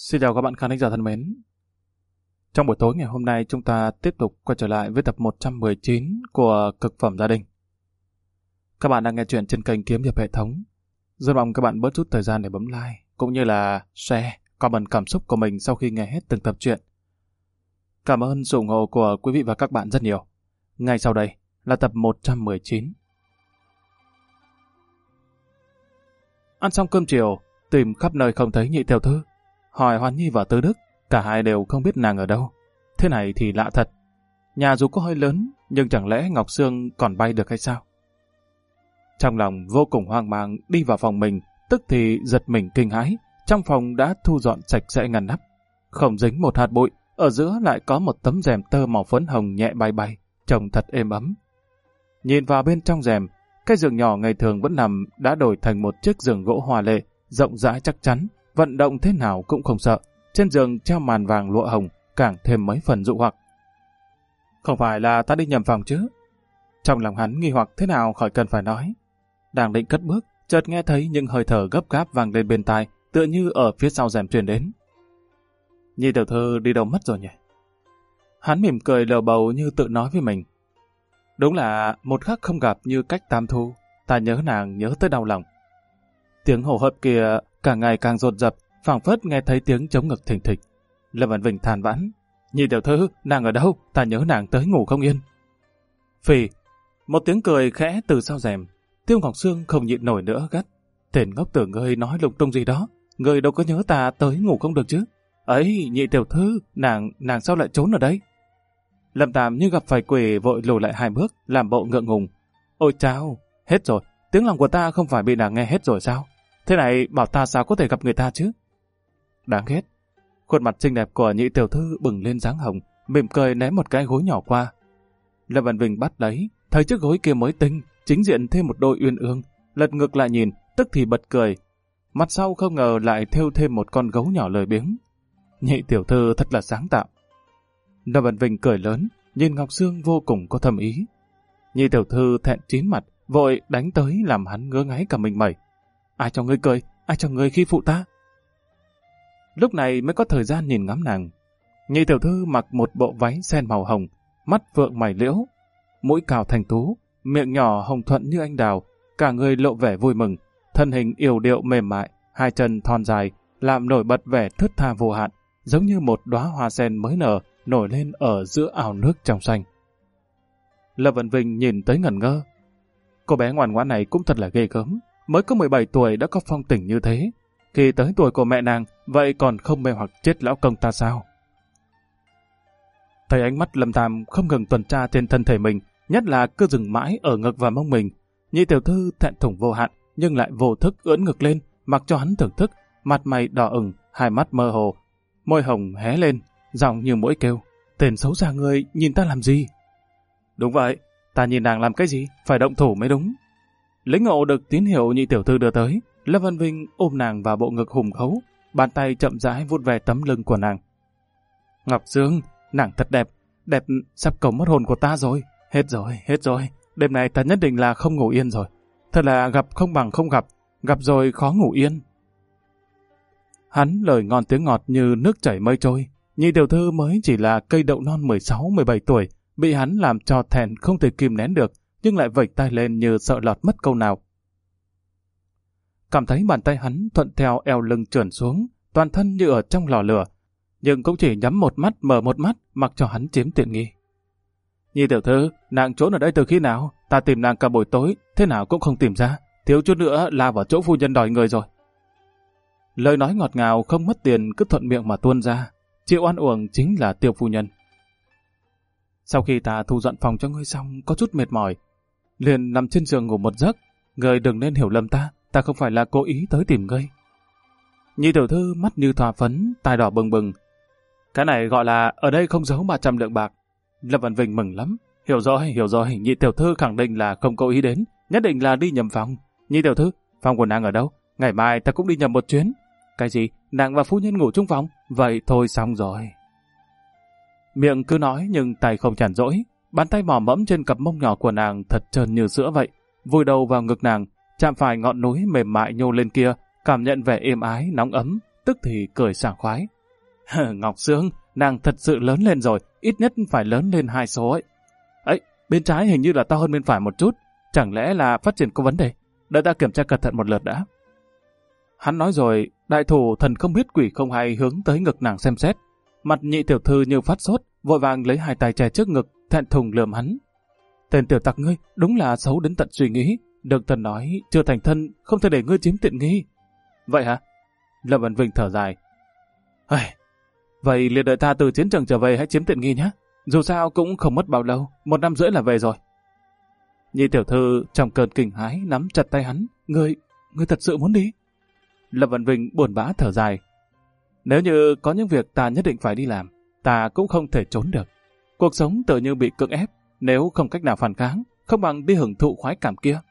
Xin chào các bạn khán giả thân mến. Trong buổi tối ngày hôm nay chúng ta tiếp tục quay trở lại với tập 119 của Cực phẩm gia đình. Các bạn đang nghe chuyện trên kênh Kiếm Hiệp Hệ Thống. Rất mong các bạn bớt chút thời gian để bấm like cũng như là share, comment cảm xúc của mình sau khi nghe hết từng tập truyện. Cảm ơn sự ủng hộ của quý vị và các bạn rất nhiều. Ngay sau đây là tập 119. Ăn xong cơm chiều, tìm khắp nơi không thấy Nhị tiểu thư. Hỏi Hoàn Nhi và Tư Đức, cả hai đều không biết nàng ở đâu. Thế này thì lạ thật. Nhà dù có hơi lớn, nhưng chẳng lẽ Ngọc Sương còn bay được hay sao? Trong lòng vô cùng hoang mang đi vào phòng mình, tức thì giật mình kinh hãi. Trong phòng đã thu dọn sạch sẽ ngăn nắp. Không dính một hạt bụi, ở giữa lại có một tấm rèm tơ màu phấn hồng nhẹ bay bay, trông thật êm ấm. Nhìn vào bên trong rèm, cái giường nhỏ ngày thường vẫn nằm đã đổi thành một chiếc giường gỗ hoa lệ, rộng rãi chắc chắn. Vận động thế nào cũng không sợ. Trên giường treo màn vàng lụa hồng, càng thêm mấy phần dụ hoặc. Không phải là ta đi nhầm phòng chứ? Trong lòng hắn nghi hoặc thế nào khỏi cần phải nói. Đang định cất bước, chợt nghe thấy những hơi thở gấp gáp vang lên bên tai, tựa như ở phía sau rèm truyền đến. Nhi tiểu thư đi đâu mất rồi nhỉ? Hắn mỉm cười lầu bầu như tự nói với mình. Đúng là một khắc không gặp như cách tam thu, ta nhớ nàng nhớ tới đau lòng. Tiếng hô hấp kia càng ngày càng dồn dập, phảng phất nghe thấy tiếng chống ngực thình thịch. Lâm Văn Vinh than vãn, Nhi tiểu thư, nàng ở đâu? Ta nhớ nàng tới ngủ không yên. Phì, một tiếng cười khẽ từ sau rèm. Tiêu Ngọc Sương không nhịn nổi nữa gắt. Tên ngốc tử ngươi nói lung tung gì đó, ngươi đâu có nhớ ta tới ngủ không được chứ? Ấy, Nhị tiểu thư, nàng sao lại trốn ở đây? Lâm Tàm như gặp phải quỷ vội lùi lại 2 bước, làm bộ ngượng ngùng. Ôi chao, hết rồi, tiếng lòng của ta không phải bị nàng nghe hết rồi sao? Thế này bảo ta sao có thể gặp người ta chứ? Đáng ghét. Khuôn mặt xinh đẹp của Nhị tiểu thư bừng lên dáng hồng, mỉm cười ném một cái gối nhỏ qua. Lâm Văn Vinh bắt lấy, thấy chiếc gối kia mới tinh, chính diện thêm một đôi uyên ương, lật ngược lại nhìn, tức thì bật cười. Mặt sau không ngờ lại thêu thêm một con gấu nhỏ lười biếng. Nhị tiểu thư thật là sáng tạo. Lâm Văn Vinh cười lớn, nhìn Ngọc Sương vô cùng có thâm ý. Nhị tiểu thư thẹn chín mặt, vội đánh tới làm hắn ngứa ngáy cả mình mẩy. Ai cho ngươi cười, ai cho ngươi khi phụ ta? Lúc này mới có thời gian nhìn ngắm nàng. Nhị tiểu thư mặc một bộ váy sen màu hồng, mắt vượng mày liễu, mũi cào thành tú, miệng nhỏ hồng thuận như anh đào, cả người lộ vẻ vui mừng, thân hình yểu điệu mềm mại, 2 chân thon dài, làm nổi bật vẻ thướt tha vô hạn, giống như một đóa hoa sen mới nở, nổi lên ở giữa ảo nước trong xanh. Lâm Văn Vinh nhìn tới ngẩn ngơ. Cô bé ngoan ngoãn này cũng thật là ghê gớm, mới có 17 tuổi đã có phong tình như thế. Khi tới tuổi của mẹ nàng, vậy còn không mê hoặc chết lão công ta sao? Thấy ánh mắt Lâm Tam không ngừng tuần tra trên thân thể mình, nhất là cứ dừng mãi ở ngực và mông mình. Nhị tiểu thư thẹn thùng vô hạn, nhưng lại vô thức ưỡn ngực lên, mặc cho hắn thưởng thức, mặt mày đỏ ửng, 2 mắt mơ hồ, môi hồng hé lên, giọng như mũi kêu, tên xấu xa ngươi, nhìn ta làm gì? Đúng vậy, ta nhìn nàng làm cái gì? Phải động thủ mới đúng. Lĩnh ngộ được tín hiệu Nhị tiểu thư đưa tới, Lâm Văn Vinh ôm nàng vào bộ ngực hùng khấu, bàn tay chậm rãi vuốt về tấm lưng của nàng. Ngọc Sương, nàng thật đẹp, đẹp sắp cầu mất hồn của ta rồi. Hết rồi, đêm nay ta nhất định là không ngủ yên rồi. Thật là gặp không bằng không gặp, gặp rồi khó ngủ yên. Hắn lời ngon tiếng ngọt như nước chảy mây trôi. Nhị tiểu thư mới chỉ là cây đậu non 16-17 tuổi, bị hắn làm cho thẹn không thể kìm nén được, nhưng lại vẩy tay lên như sợ lọt mất câu nào. Cảm thấy bàn tay hắn thuận theo eo lưng trườn xuống, toàn thân như ở trong lò lửa, nhưng cũng chỉ nhắm một mắt mở một mắt, mặc cho hắn chiếm tiện nghi. Nhi tiểu thư, nàng trốn ở đây từ khi nào? Ta tìm nàng cả buổi tối, thế nào cũng không tìm ra, thiếu chút nữa la vào chỗ phu nhân đòi người rồi. Lời nói ngọt ngào không mất tiền cứ thuận miệng mà tuôn ra, chịu oan uổng chính là Tiêu phu nhân. Sau khi ta thu dọn phòng cho ngươi xong, có chút mệt mỏi, liền nằm trên giường ngủ một giấc. Ngươi đừng nên hiểu lầm ta không phải là cố ý tới tìm ngươi. Nhị tiểu thư mắt như thoa phấn, tai đỏ bừng bừng. Cái này gọi là ở đây không giấu 300 lượng bạc. Lâm Văn Vinh mừng lắm. Hiểu rồi, Nhị tiểu thư khẳng định là không cố ý đến, nhất định là đi nhầm phòng. Nhị tiểu thư, phòng của nàng ở đâu? Ngày mai ta cũng đi nhầm một chuyến. Cái gì? Nàng và phu nhân ngủ chung phòng? Vậy thôi xong rồi. Miệng cứ nói nhưng tay không nhàn rỗi. Bàn tay mò mẫm trên cặp mông nhỏ của nàng thật trơn như sữa vậy, vùi đầu vào ngực nàng, chạm phải ngọn núi mềm mại nhô lên kia, cảm nhận vẻ êm ái nóng ấm, tức thì cười sảng khoái, Ngọc Sương, nàng thật sự lớn lên rồi, ít nhất phải lớn lên 2 số ấy. Ấy, bên trái hình như là to hơn bên phải một chút, chẳng lẽ là phát triển có vấn đề? Đợi ta kiểm tra cẩn thận một lượt đã. Hắn nói rồi, đại thủ thần không biết quỷ không hay hướng tới ngực nàng xem xét. Mặt Nhị tiểu thư như phát sốt, vội vàng lấy 2 tay che trước ngực, thẹn thùng lườm hắn. Tên tiểu tặc ngươi, đúng là xấu đến tận suy nghĩ. Được thần nói, chưa thành thân, không thể để ngươi chiếm tiện nghi. Vậy hả? Lâm Vân Vinh thở dài. Vậy liền đợi ta từ chiến trường trở về hãy chiếm tiện nghi nhé. Dù sao cũng không mất bao lâu, 1 năm rưỡi là về rồi. Nhị tiểu thư trong cơn kinh hãi nắm chặt tay hắn. Ngươi thật sự muốn đi? Lâm Vân Vinh buồn bã thở dài. Nếu như có những việc ta nhất định phải đi làm, ta cũng không thể trốn được. Cuộc sống tự như bị cưỡng ép, nếu không cách nào phản kháng, không bằng đi hưởng thụ khoái cảm kia.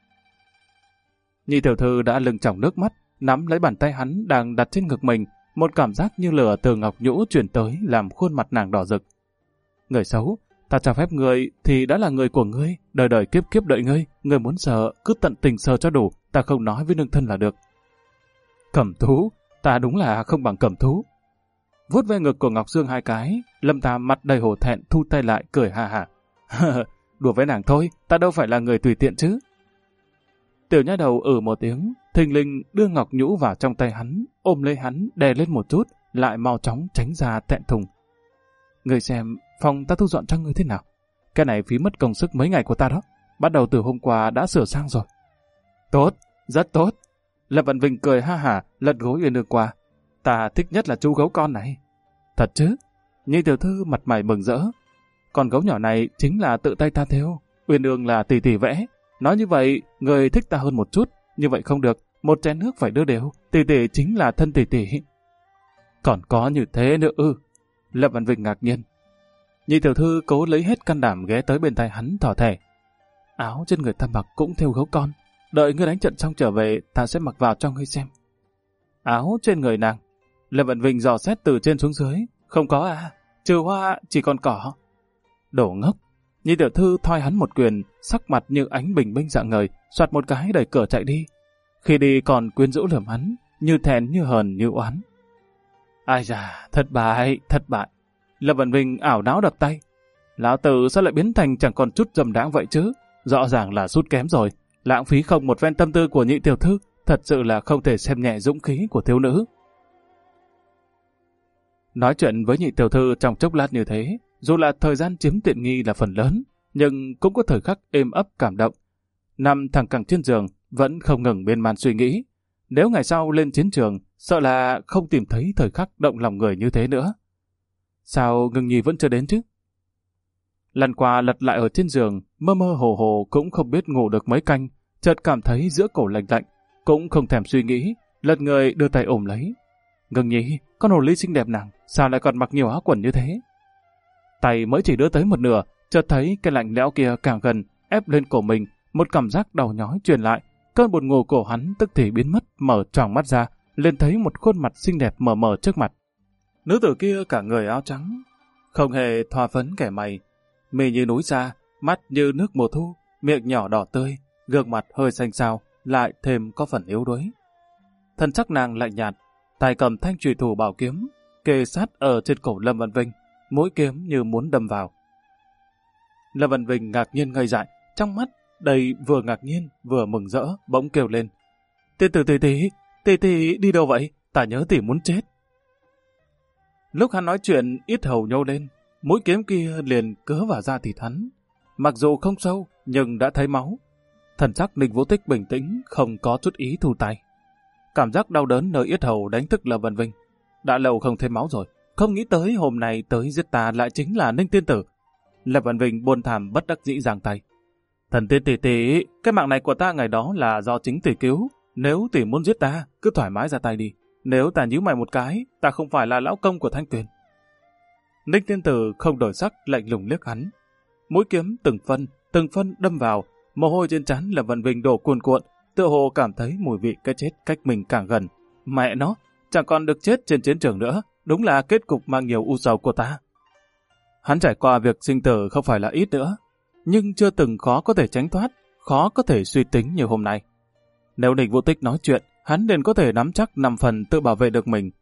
Nhị tiểu thư đã lưng tròng nước mắt, nắm lấy bàn tay hắn đang đặt trên ngực mình, một cảm giác như lửa từ ngọc nhũ truyền tới làm khuôn mặt nàng đỏ rực. Người xấu, ta cho phép ngươi thì đã là người của ngươi, đời đời kiếp kiếp đợi ngươi, ngươi muốn sợ cứ tận tình sợ cho đủ, ta không nói với nương thân là được. Cẩm thú, ta đúng là không bằng cẩm thú. Vuốt ve ngực của Ngọc Dương 2 cái, Lâm Tam mặt đầy hổ thẹn thu tay lại cười ha hả. Đùa với nàng thôi, ta đâu phải là người tùy tiện chứ. Tiểu nha đầu một tiếng, thình lình đưa Ngọc Nhũ vào trong tay hắn, ôm lấy hắn, đè lên một chút, lại mau chóng tránh ra thẹn thùng. Ngươi xem, phòng ta thu dọn cho ngươi thế nào? Cái này phí mất công sức mấy ngày của ta đó. Bắt đầu từ hôm qua đã sửa sang rồi. Tốt, rất tốt. Lâm Vân Vinh cười ha hả, lật gối Uyên Ương qua. Ta thích nhất là chú gấu con này. Thật chứ? Nhị tiểu thư mặt mày mừng rỡ. Con gấu nhỏ này chính là tự tay ta thêu. Uyên Ương là tỷ tỷ vẽ. Nói như vậy, người thích ta hơn một chút. Như vậy không được, 1 chén nước phải đưa đều. Tỷ tỷ chính là thân tỷ tỷ. Còn có như thế nữa ư? Lâm Vân Vinh ngạc nhiên. Nhị tiểu thư cố lấy hết can đảm ghé tới bên tai hắn thỏ thẻ. Áo trên người ta mặc cũng theo gấu con. Đợi ngươi đánh trận xong trở về, ta sẽ mặc vào cho ngươi xem. Áo trên người nàng. Lâm Vân Vinh dò xét từ trên xuống dưới. Không có à, trừ hoa chỉ còn cỏ. Đổ ngốc. Nhị tiểu thư thoi hắn một quyền, sắc mặt như ánh bình minh rạng ngời, soạt một cái đẩy cửa chạy đi. Khi đi còn quyến rũ lườm hắn, như thẹn như hờn như oán. Ai da, thất bại. Lâm Vân Vinh ảo não đập tay. Lão tử sao lại biến thành chẳng còn chút dầm đáng vậy chứ? Rõ ràng là sút kém rồi. Lãng phí không một ven tâm tư của nhị tiểu thư, thật sự là không thể xem nhẹ dũng khí của thiếu nữ. Nói chuyện với nhị tiểu thư trong chốc lát như thế, dù là thời gian chiếm tiện nghi là phần lớn, nhưng cũng có thời khắc êm ấp cảm động. Nằm thẳng cẳng trên giường, vẫn không ngừng miên man suy nghĩ. Nếu ngày sau lên chiến trường, sợ là không tìm thấy thời khắc động lòng người như thế nữa. Sao Ngưng Nhi vẫn chưa đến chứ? Lần qua lật lại ở trên giường, mơ mơ hồ hồ cũng không biết ngủ được mấy canh, chợt cảm thấy giữa cổ lạnh lạnh, cũng không thèm suy nghĩ, lật người đưa tay ôm lấy. Ngưng Nhi, con hồ ly xinh đẹp nàng, sao lại còn mặc nhiều áo quần như thế? Tay mới chỉ đưa tới một nửa, chợt thấy cái lạnh lẽo kia càng gần, ép lên cổ mình, một cảm giác đau nhói truyền lại, cơn buồn ngủ của hắn tức thì biến mất, mở tròng mắt ra, liền thấy một khuôn mặt xinh đẹp mờ mờ trước mặt. Nữ tử kia cả người áo trắng, không hề thoa phấn kẻ mày, mì như núi xa, mắt như nước mùa thu, miệng nhỏ đỏ tươi, gương mặt hơi xanh xao, lại thêm có phần yếu đuối. Thân sắc nàng lạnh nhạt, tay cầm thanh chùy thủ bảo kiếm, kề sát ở trên cổ Lâm Vân Vinh, mũi kiếm như muốn đâm vào. Lâm Vân Vinh ngạc nhiên ngây dại, trong mắt đầy vừa ngạc nhiên vừa mừng rỡ, bỗng kêu lên: tỷ đi đâu vậy? Ta nhớ tỷ muốn chết. Lúc hắn nói chuyện, yết hầu nhô lên, mũi kiếm kia liền cứa vào da thịt hắn. Mặc dù không sâu, nhưng đã thấy máu. Thần sắc Ninh Vũ Tích bình tĩnh, không có chút ý thu tay. Cảm giác đau đớn nơi yết hầu đánh thức Lâm Vân Vinh. Đã lâu không thấy máu rồi, không nghĩ tới hôm nay tới giết ta lại chính là Ninh tiên tử. Lâm Vân Vinh buồn thảm bất đắc dĩ giang tay. Thần tiên tỷ, cái mạng này của ta ngày đó là do chính tỷ cứu. Nếu tỷ muốn giết ta, cứ thoải mái ra tay đi. Nếu ta nhíu mày một cái, ta không phải là lão công của Thanh Tuyền. Ninh tiên tử không đổi sắc, lạnh lùng liếc hắn. Mũi kiếm từng phân đâm vào, mồ hôi trên trán Lâm Vân Vinh đổ cuồn cuộn, tựa hồ cảm thấy mùi vị cái chết cách mình càng gần. Mẹ nó, chẳng còn được chết trên chiến trường nữa, đúng là kết cục mang nhiều u sầu của ta. Hắn trải qua việc sinh tử không phải là ít nữa, nhưng chưa từng khó có thể tránh thoát, khó có thể suy tính như hôm nay. Nếu Ninh Vũ Tích nói chuyện, hắn liền có thể nắm chắc 5 phần tự bảo vệ được mình.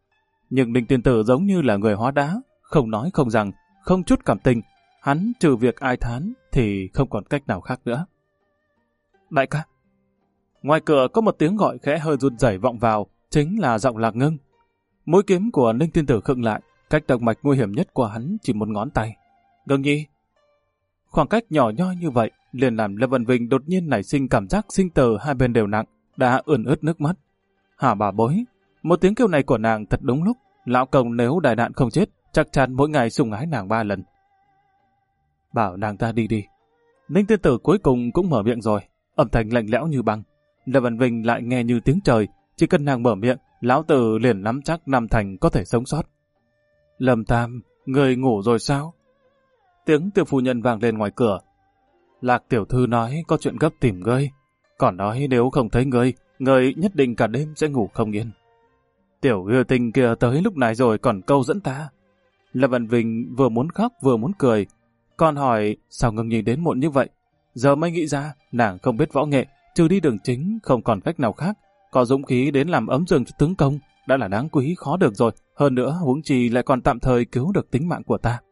Nhưng Ninh Tiên Tử giống như là người hóa đá, không nói không rằng, không chút cảm tình. Hắn trừ việc ai thán thì không còn cách nào khác nữa. Đại ca! Ngoài cửa có một tiếng gọi khẽ hơi run rẩy vọng vào, chính là giọng Lạc Ngưng. Mũi kiếm của Ninh Tiên Tử khựng lại, cách động mạch nguy hiểm nhất của hắn chỉ một ngón tay. Ngưng nhi! Khoảng cách nhỏ nhoi như vậy liền làm Lâm Vân Vinh đột nhiên nảy sinh cảm giác sinh tử hai bên đều nặng, đã ươn ướt nước mắt. Hả bà bối! Một tiếng kêu này của nàng thật đúng lúc. Lão công nếu đại nạn không chết, chắc chắn mỗi ngày sủng ái nàng 3 lần. Bảo nàng ta đi đi. Ninh Tiên Tử cuối cùng cũng mở miệng rồi, âm thanh lạnh lẽo như băng. Lâm Vân Vinh lại nghe như tiếng trời, chỉ cần nàng mở miệng, lão tử liền nắm chắc năm thành có thể sống sót. Lâm Tam, người ngủ rồi sao? Tiếng tiểu phu nhân vang lên ngoài cửa. Lạc tiểu thư nói có chuyện gấp tìm ngươi, còn nói nếu không thấy ngươi nhất định cả đêm sẽ ngủ không yên. Tiểu yêu tinh kia tới lúc này rồi còn câu dẫn ta. Lâm Vân Vinh vừa muốn khóc vừa muốn cười, còn hỏi sao Ngưng nhi đến muộn như vậy. Giờ mới nghĩ ra nàng không biết võ nghệ, trừ đi đường chính không còn cách nào khác. Có dũng khí đến làm ấm giường cho tướng công đã là đáng quý khó được rồi, hơn nữa huống chi lại còn tạm thời cứu được tính mạng của ta.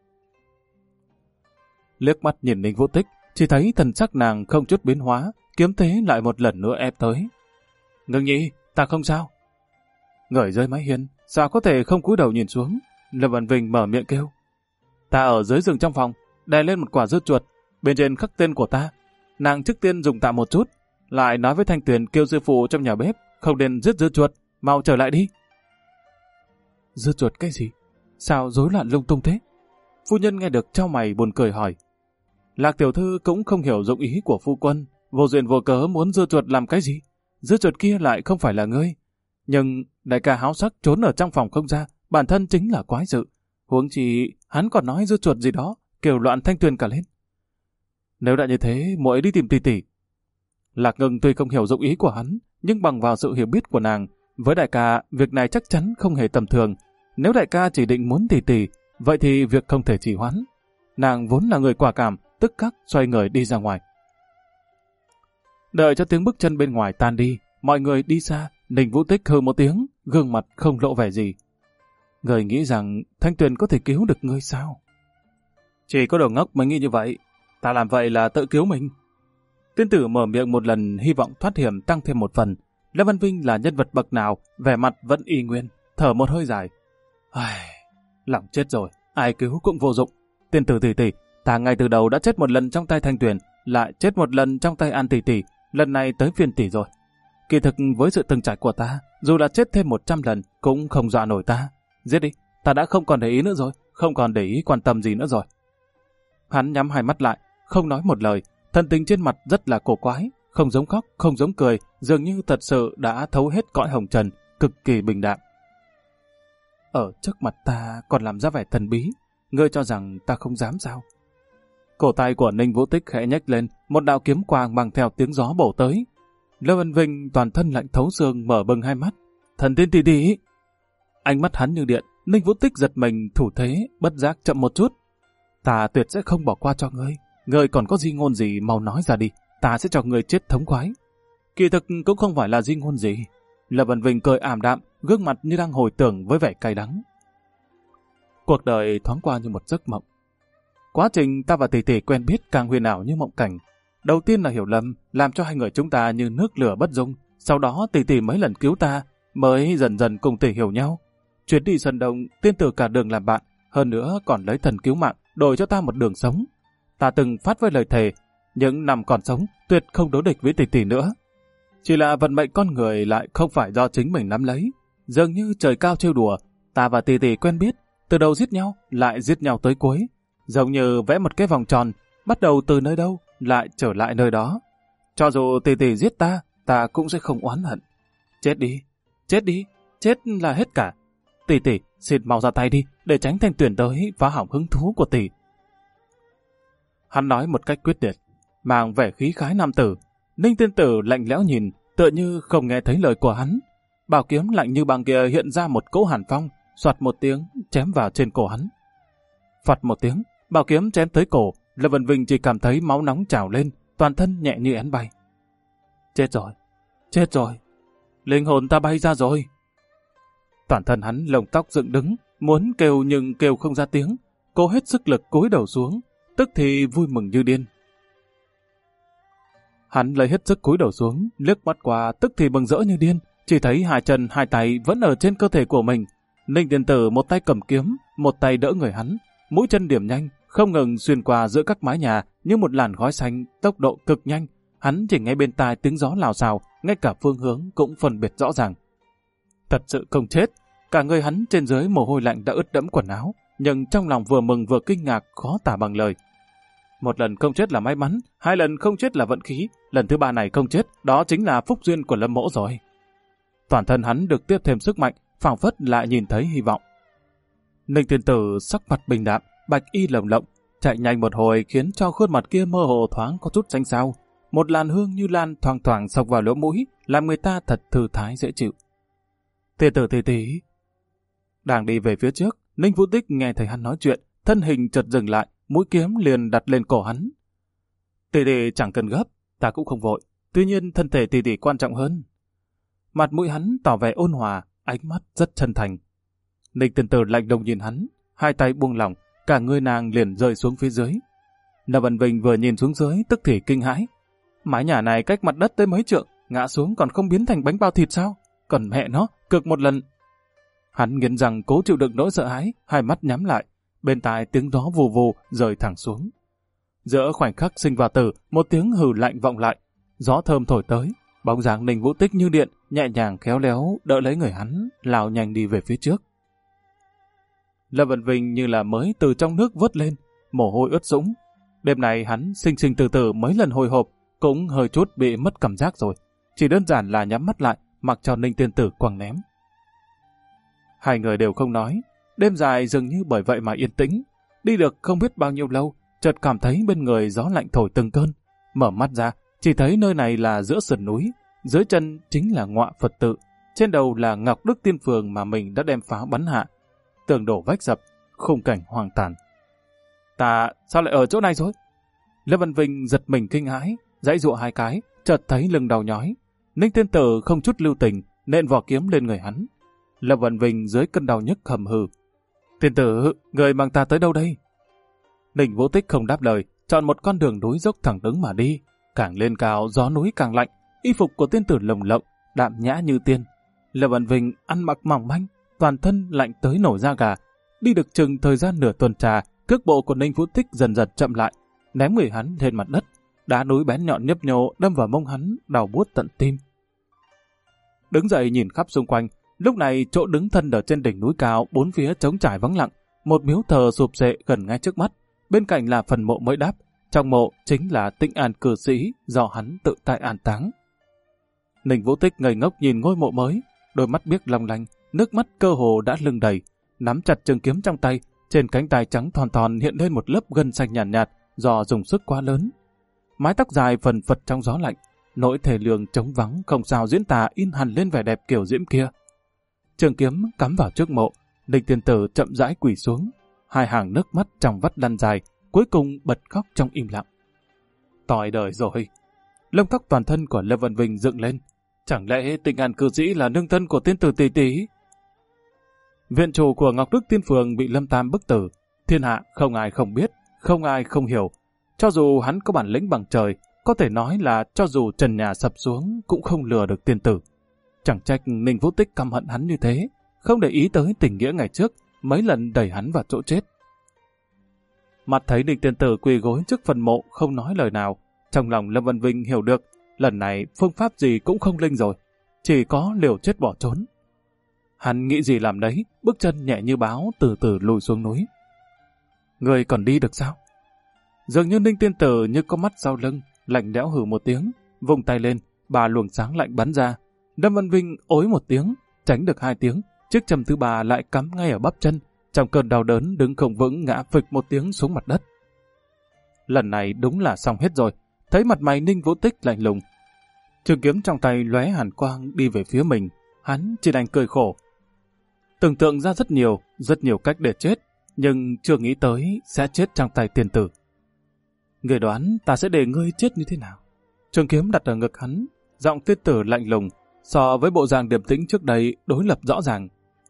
Liếc mắt nhìn Ninh Vũ Tích, chỉ thấy thần sắc nàng không chút biến hóa, kiếm thế lại một lần nữa ép tới. Ngưng nhi, ta không sao. Ngởi rơi mái hiên, sao có thể không cúi đầu nhìn xuống? Lâm Văn Vinh mở miệng kêu. Ta ở dưới giường trong phòng, đè lên một quả dưa chuột, bên trên khắc tên của ta. Nàng trước tiên dùng tạm một chút, lại nói với Thanh Tuyền kêu sư phụ trong nhà bếp, không nên giết dưa chuột, mau trở lại đi. Dưa chuột cái gì? Sao rối loạn lung tung thế? Phu nhân nghe được chau mày buồn cười hỏi. Lạc tiểu thư cũng không hiểu dụng ý của phu quân, vô duyên vô cớ muốn dưa chuột làm cái gì? Dưa chuột kia lại không phải là ngươi. Nhưng đại ca háo sắc trốn ở trong phòng không ra, bản thân chính là quái sự. Huống chi hắn còn nói dưa chuột gì đó, kêu loạn Thanh Tuyền cả lên. Nếu đã như thế, muội đi tìm tỷ tỷ. Lạc Ngưng tuy không hiểu dụng ý của hắn, nhưng bằng vào sự hiểu biết của nàng, với đại ca, việc này chắc chắn không hề tầm thường. Nếu đại ca chỉ định muốn tỷ tỷ, vậy thì việc không thể trì hoãn. Nàng vốn là người quả cảm, tức khắc xoay người đi ra ngoài. Đợi cho tiếng bước chân bên ngoài tan đi, mọi người đi xa, Ninh Vũ Tích hừ một tiếng, gương mặt không lộ vẻ gì. Người nghĩ rằng Thanh Tuyền có thể cứu được ngươi sao? Chỉ có đồ ngốc mới nghĩ như vậy. Ta làm vậy là tự cứu mình. Tiên tử mở miệng một lần, hy vọng thoát hiểm tăng thêm một phần. Lâm Văn Vinh là nhân vật bậc nào, vẻ mặt vẫn y nguyên, thở một hơi dài. Lòng chết rồi, ai cứu cũng vô dụng. Tiên tử tỷ tỷ, ta ngay từ đầu đã chết một lần trong tay Thanh Tuyền, lại chết một lần trong tay An tỷ tỷ, lần này tới phiên tỷ rồi. Kỳ thực với sự từng trải của ta, dù là chết thêm 100 lần cũng không dọa nổi ta. Giết đi, ta đã không còn để ý nữa rồi, không còn để ý quan tâm gì nữa rồi. Hắn nhắm hai mắt lại, không nói một lời, thần tình trên mặt rất là cổ quái, không giống khóc, không giống cười, dường như thật sự đã thấu hết cõi hồng trần, cực kỳ bình đạm. Ở trước mặt ta còn làm ra vẻ thần bí, ngươi cho rằng ta không dám sao? Cổ tay của Ninh Vũ Tích khẽ nhếch lên, một đạo kiếm quang mang theo tiếng gió bổ tới. Lâm Văn Vinh toàn thân lạnh thấu xương mở bừng hai mắt. Thần tiên tỷ tỷ! Ánh mắt hắn như điện, Ninh Vũ Tích giật mình thủ thế, bất giác chậm một chút. Ta tuyệt sẽ không bỏ qua cho ngươi. Ngươi còn có di ngôn gì mau nói ra đi, ta sẽ cho ngươi chết thống khoái. Kỳ thực cũng không phải là di ngôn gì. Lâm Văn Vinh cười ảm đạm, gương mặt như đang hồi tưởng với vẻ cay đắng. Cuộc đời thoáng qua như một giấc mộng. Quá trình ta và tỷ tỷ quen biết càng huyền ảo như mộng cảnh. Đầu tiên là hiểu lầm, làm cho hai người chúng ta như nước lửa bất dung. Sau đó tỷ tỷ mấy lần cứu ta, mới dần dần cùng tỷ hiểu nhau. Chuyến đi Sơn Đông, tiên tử cả đường làm bạn, hơn nữa còn lấy thần cứu mạng, đổi cho ta một đường sống. Ta từng phát với lời thề, những năm còn sống, tuyệt không đối địch với tỷ tỷ nữa. Chỉ là vận mệnh con người lại không phải do chính mình nắm lấy. Dường như trời cao trêu đùa, ta và tỷ tỷ quen biết, từ đầu giết nhau, lại giết nhau tới cuối. Giống như vẽ một cái vòng tròn, bắt đầu từ nơi đâu, lại trở lại nơi đó. Cho dù tỷ tỷ giết ta, ta cũng sẽ không oán hận. Chết đi, chết đi, chết là hết cả. Tỷ tỷ, xin mau ra tay đi, để tránh Thanh Tuyền tới phá hỏng hứng thú của tỷ. Hắn nói một cách quyết liệt, mang vẻ khí khái nam tử. Ninh tiên tử lạnh lẽo nhìn, tựa như không nghe thấy lời của hắn. Bảo kiếm lạnh như băng kia hiện ra một cỗ hàn phong, xoạt một tiếng, chém vào trên cổ hắn. Phật một tiếng, bảo kiếm chém tới cổ, Lâm Vân Vinh chỉ cảm thấy máu nóng trào lên, toàn thân nhẹ như én bay. Chết rồi, linh hồn ta bay ra rồi. Toàn thân hắn lông tóc dựng đứng, muốn kêu nhưng kêu không ra tiếng, cố hết sức lực cúi đầu xuống, tức thì vui mừng như điên. Hắn lấy hết sức cúi đầu xuống, liếc mắt qua tức thì mừng rỡ như điên, chỉ thấy hai chân hai tay vẫn ở trên cơ thể của mình. Ninh Tiên Tử một tay cầm kiếm, một tay đỡ người hắn, mũi chân điểm nhanh, không ngừng xuyên qua giữa các mái nhà như một làn khói xanh, tốc độ cực nhanh. Hắn chỉ nghe bên tai tiếng gió lào xào, ngay cả phương hướng cũng phân biệt rõ ràng. Thật sự không chết, cả người hắn trên dưới mồ hôi lạnh đã ướt đẫm quần áo, nhưng trong lòng vừa mừng vừa kinh ngạc khó tả bằng lời. Một lần không chết là may mắn, hai lần không chết là vận khí, lần thứ ba này không chết, đó chính là phúc duyên của Lâm Mỗ rồi. Toàn thân hắn được tiếp thêm sức mạnh, phảng phất lại nhìn thấy hy vọng. Ninh Tiên Tử sắc mặt bình đạm, bạch y lồng lộng, chạy nhanh một hồi khiến cho khuôn mặt kia mơ hồ thoáng có chút xanh xao. Một làn hương như lan thoang thoảng xộc vào lỗ mũi, làm người ta thật thư thái dễ chịu. Tiên Tử tỷ tỷ. Đang đi về phía trước, Ninh Vũ Tích nghe thấy hắn nói chuyện, thân hình chợt dừng lại, mũi kiếm liền đặt lên cổ hắn. Tỷ tỷ chẳng cần gấp, ta cũng không vội, tuy nhiên thân thể tỷ tỷ quan trọng hơn. Mặt mũi hắn tỏ vẻ ôn hòa, ánh mắt rất chân thành. Ninh Tiên Tử lạnh lùng nhìn hắn, hai tay buông lỏng, cả người nàng liền rơi xuống phía dưới. Lâm Vân Vinh vừa nhìn xuống dưới tức thì kinh hãi. Mái nhà này cách mặt đất tới mấy trượng, ngã xuống còn không biến thành bánh bao thịt sao? Còn mẹ nó, cực một lần. Hắn nghiến răng cố chịu đựng nỗi sợ hãi, hai mắt nhắm lại, bên tai tiếng gió vù vù rơi thẳng xuống. Giữa khoảnh khắc sinh và tử, một tiếng hừ lạnh vọng lại, gió thơm thổi tới, bóng dáng Ninh Vũ Tích như điện, nhẹ nhàng khéo léo đỡ lấy người hắn, lao nhanh đi về phía trước. Lâm Vân Vinh như là mới từ trong nước vớt lên, mồ hôi ướt sũng. Đêm này hắn sinh sinh từ từ mấy lần hồi hộp, cũng hơi chút bị mất cảm giác rồi. Chỉ đơn giản là nhắm mắt lại, mặc cho Ninh Tiên Tử quăng ném. Hai người đều không nói, đêm dài dường như bởi vậy mà yên tĩnh. Đi được không biết bao nhiêu lâu, chợt cảm thấy bên người gió lạnh thổi từng cơn. Mở mắt ra, chỉ thấy nơi này là giữa sườn núi, dưới chân chính là ngọa Phật tự, trên đầu là Ngọc Đức Tiên Phường mà mình đã đem pháo bắn hạ. Tường đổ vách dập, khung cảnh hoang tàn. Ta sao lại ở chỗ này rồi? Lâm Văn Vinh giật mình kinh hãi, giãy giụa hai cái, chợt thấy lưng đau nhói. Ninh Tiên Tử không chút lưu tình, nện vỏ kiếm lên người hắn. Lâm Văn Vinh dưới cơn đau nhức hầm hừ. Tiên Tử, người mang ta tới đâu đây? Ninh Vũ Tích không đáp lời, chọn một con đường núi dốc thẳng đứng mà đi. Càng lên cao, gió núi càng lạnh, y phục của tiên tử lồng lộng, đạm nhã như tiên. Lâm Văn Vinh ăn mặc mỏng manh, toàn thân lạnh tới nổi da gà. Đi được chừng thời gian nửa tuần trà, cước bộ của Ninh Vũ Tích dần dần chậm lại, ném người hắn lên mặt đất. Đá núi bén nhọn nhấp nhô đâm vào mông hắn, đau buốt tận tim. Đứng dậy nhìn khắp xung quanh, lúc này chỗ đứng thân ở trên đỉnh núi cao, bốn phía trống trải vắng lặng, một miếu thờ sụp xệ gần ngay trước mắt, bên cạnh là phần mộ mới đáp, trong mộ chính là Tĩnh An cư sĩ do hắn tự tại an táng. Ninh Vũ Tích ngây ngốc nhìn ngôi mộ mới, đôi mắt biếc long lanh, nước mắt cơ hồ đã lưng đầy, nắm chặt trường kiếm trong tay, trên cánh tay trắng thon thon hiện lên một lớp gân xanh nhàn nhạt, do dùng sức quá lớn. Mái tóc dài phần phật trong gió lạnh, nỗi thể lường trống vắng không sao diễn tả in hẳn lên vẻ đẹp kiểu diễm kia. Trường kiếm cắm vào trước mộ, Ninh Tiên Tử chậm rãi quỳ xuống, hai hàng nước mắt trong vắt lăn dài, cuối cùng bật khóc trong im lặng. Tỏi đời rồi. Lông tóc toàn thân của Lâm Văn Vinh dựng lên. Chẳng lẽ Tĩnh An cư sĩ là nương thân của tiên tử tỷ tỷ? Viện chủ của Ngọc Đức Tiên Phường bị Lâm Tam bức tử. Thiên hạ không ai không biết, không ai không hiểu. Cho dù hắn có bản lĩnh bằng trời, có thể nói là cho dù trần nhà sập xuống cũng không lừa được tiên tử. Chẳng trách Ninh Vũ Tích căm hận hắn như thế, không để ý tới tình nghĩa ngày trước, mấy lần đẩy hắn vào chỗ chết. Mặt thấy Ninh Tiên Tử quỳ gối trước phần mộ không nói lời nào, trong lòng Lâm Văn Vinh hiểu được, lần này phương pháp gì cũng không linh rồi, chỉ có liều chết bỏ trốn. Hắn nghĩ gì làm đấy, bước chân nhẹ như báo từ từ lùi xuống núi. Người còn đi được sao? Dường như Ninh Tiên Tử như có mắt sau lưng, lạnh lẽo hừ một tiếng, vung tay lên, ba luồng sáng lạnh bắn ra. Lâm Văn Vinh ối một tiếng, tránh được 2 tiếng, chiếc châm thứ 3 lại cắm ngay ở bắp chân, trong cơn đau đớn đứng không vững ngã phịch một tiếng xuống mặt đất. Lần này đúng là xong hết rồi, thấy mặt mày Ninh Vũ Tích lạnh lùng. Trường kiếm trong tay lóe hàn quang đi về phía mình, hắn chỉ đành cười khổ. Tưởng tượng ra rất nhiều cách để chết, nhưng chưa nghĩ tới sẽ chết trong tay tiên tử. Người đoán ta sẽ để ngươi chết như thế nào? Trường kiếm đặt ở ngực hắn, giọng tiên tử lạnh lùng, so với bộ dạng điềm tĩnh trước đây đối lập rõ ràng.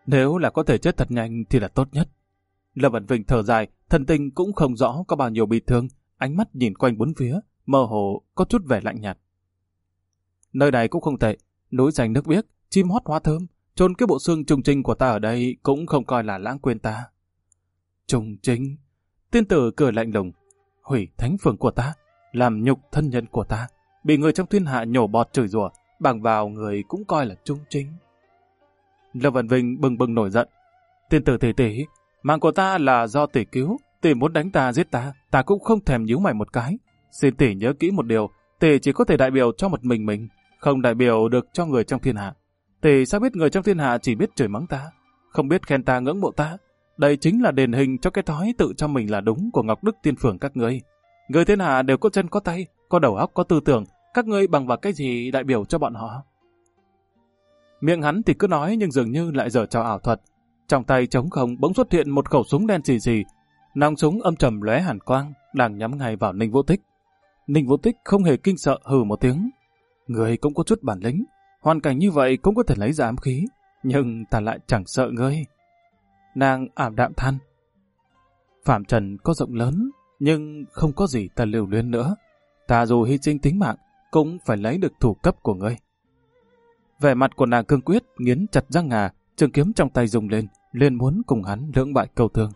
Nếu là có thể chết thật nhanh thì là tốt nhất. Lâm Vân Vinh thở dài, thần tình cũng không rõ có bao nhiêu bị thương, ánh mắt nhìn quanh bốn phía, mơ hồ có chút vẻ lạnh nhạt. Nơi này cũng không tệ, núi xanh nước biếc, chim hót hoa thơm, chôn cái bộ xương Trung Trinh của ta ở đây cũng không coi là lãng quên ta. Trung Trinh, tiên tử cười lạnh lùng, hủy thánh phường của ta, làm nhục thân nhân của ta, bị người trong thiên hạ nhổ bọt chửi rủa, bằng vào người cũng coi là Trung Trinh. Lâm Vân Vinh bừng bừng nổi giận. Tiên tử tỷ, mạng của ta là do tỷ cứu, tỷ muốn đánh ta giết ta, ta cũng không thèm nhíu mày một cái. Xin tỷ nhớ kỹ một điều, tỷ chỉ có thể đại biểu cho một mình, không đại biểu được cho người trong thiên hạ. Tỷ sao biết người trong thiên hạ chỉ biết chửi mắng ta, không biết khen ta ngưỡng mộ ta. Đây chính là đền hình cho cái thói tự cho mình là đúng của Ngọc Đức Tiên Phường các ngươi. Người thiên hạ đều có chân có tay, có đầu óc có tư tưởng, các ngươi bằng vào cái gì đại biểu cho bọn họ? Miệng hắn thì cứ nói nhưng dường như lại giở trò ảo thuật. Trong tay trống không bỗng xuất hiện một khẩu súng đen xì xì, nòng súng âm trầm lóe hàn quang, đang nhắm ngay vào Ninh Vũ Tích. Ninh Vũ Tích không hề kinh sợ hừ một tiếng. Ngươi cũng có chút bản lĩnh, hoàn cảnh như vậy cũng có thể lấy ra ám khí, nhưng ta lại chẳng sợ ngươi. Nàng ảm đạm than. Phạm trần có rộng lớn, nhưng không có gì ta lưu luyến nữa. Ta dù hy sinh tính mạng, cũng phải lấy được thủ cấp của ngươi. Vẻ mặt của nàng cương quyết, nghiến chặt răng ngà, trường kiếm trong tay rung lên, liền muốn cùng hắn lưỡng bại câu thương.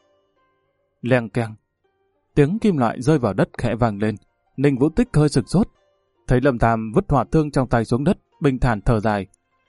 Leng keng, tiếng kim loại rơi vào đất khẽ vang lên. Ninh Vũ Tích hơi sửng sốt, thấy Lâm Tam vứt hỏa thương trong tay xuống đất, bình thản thở dài.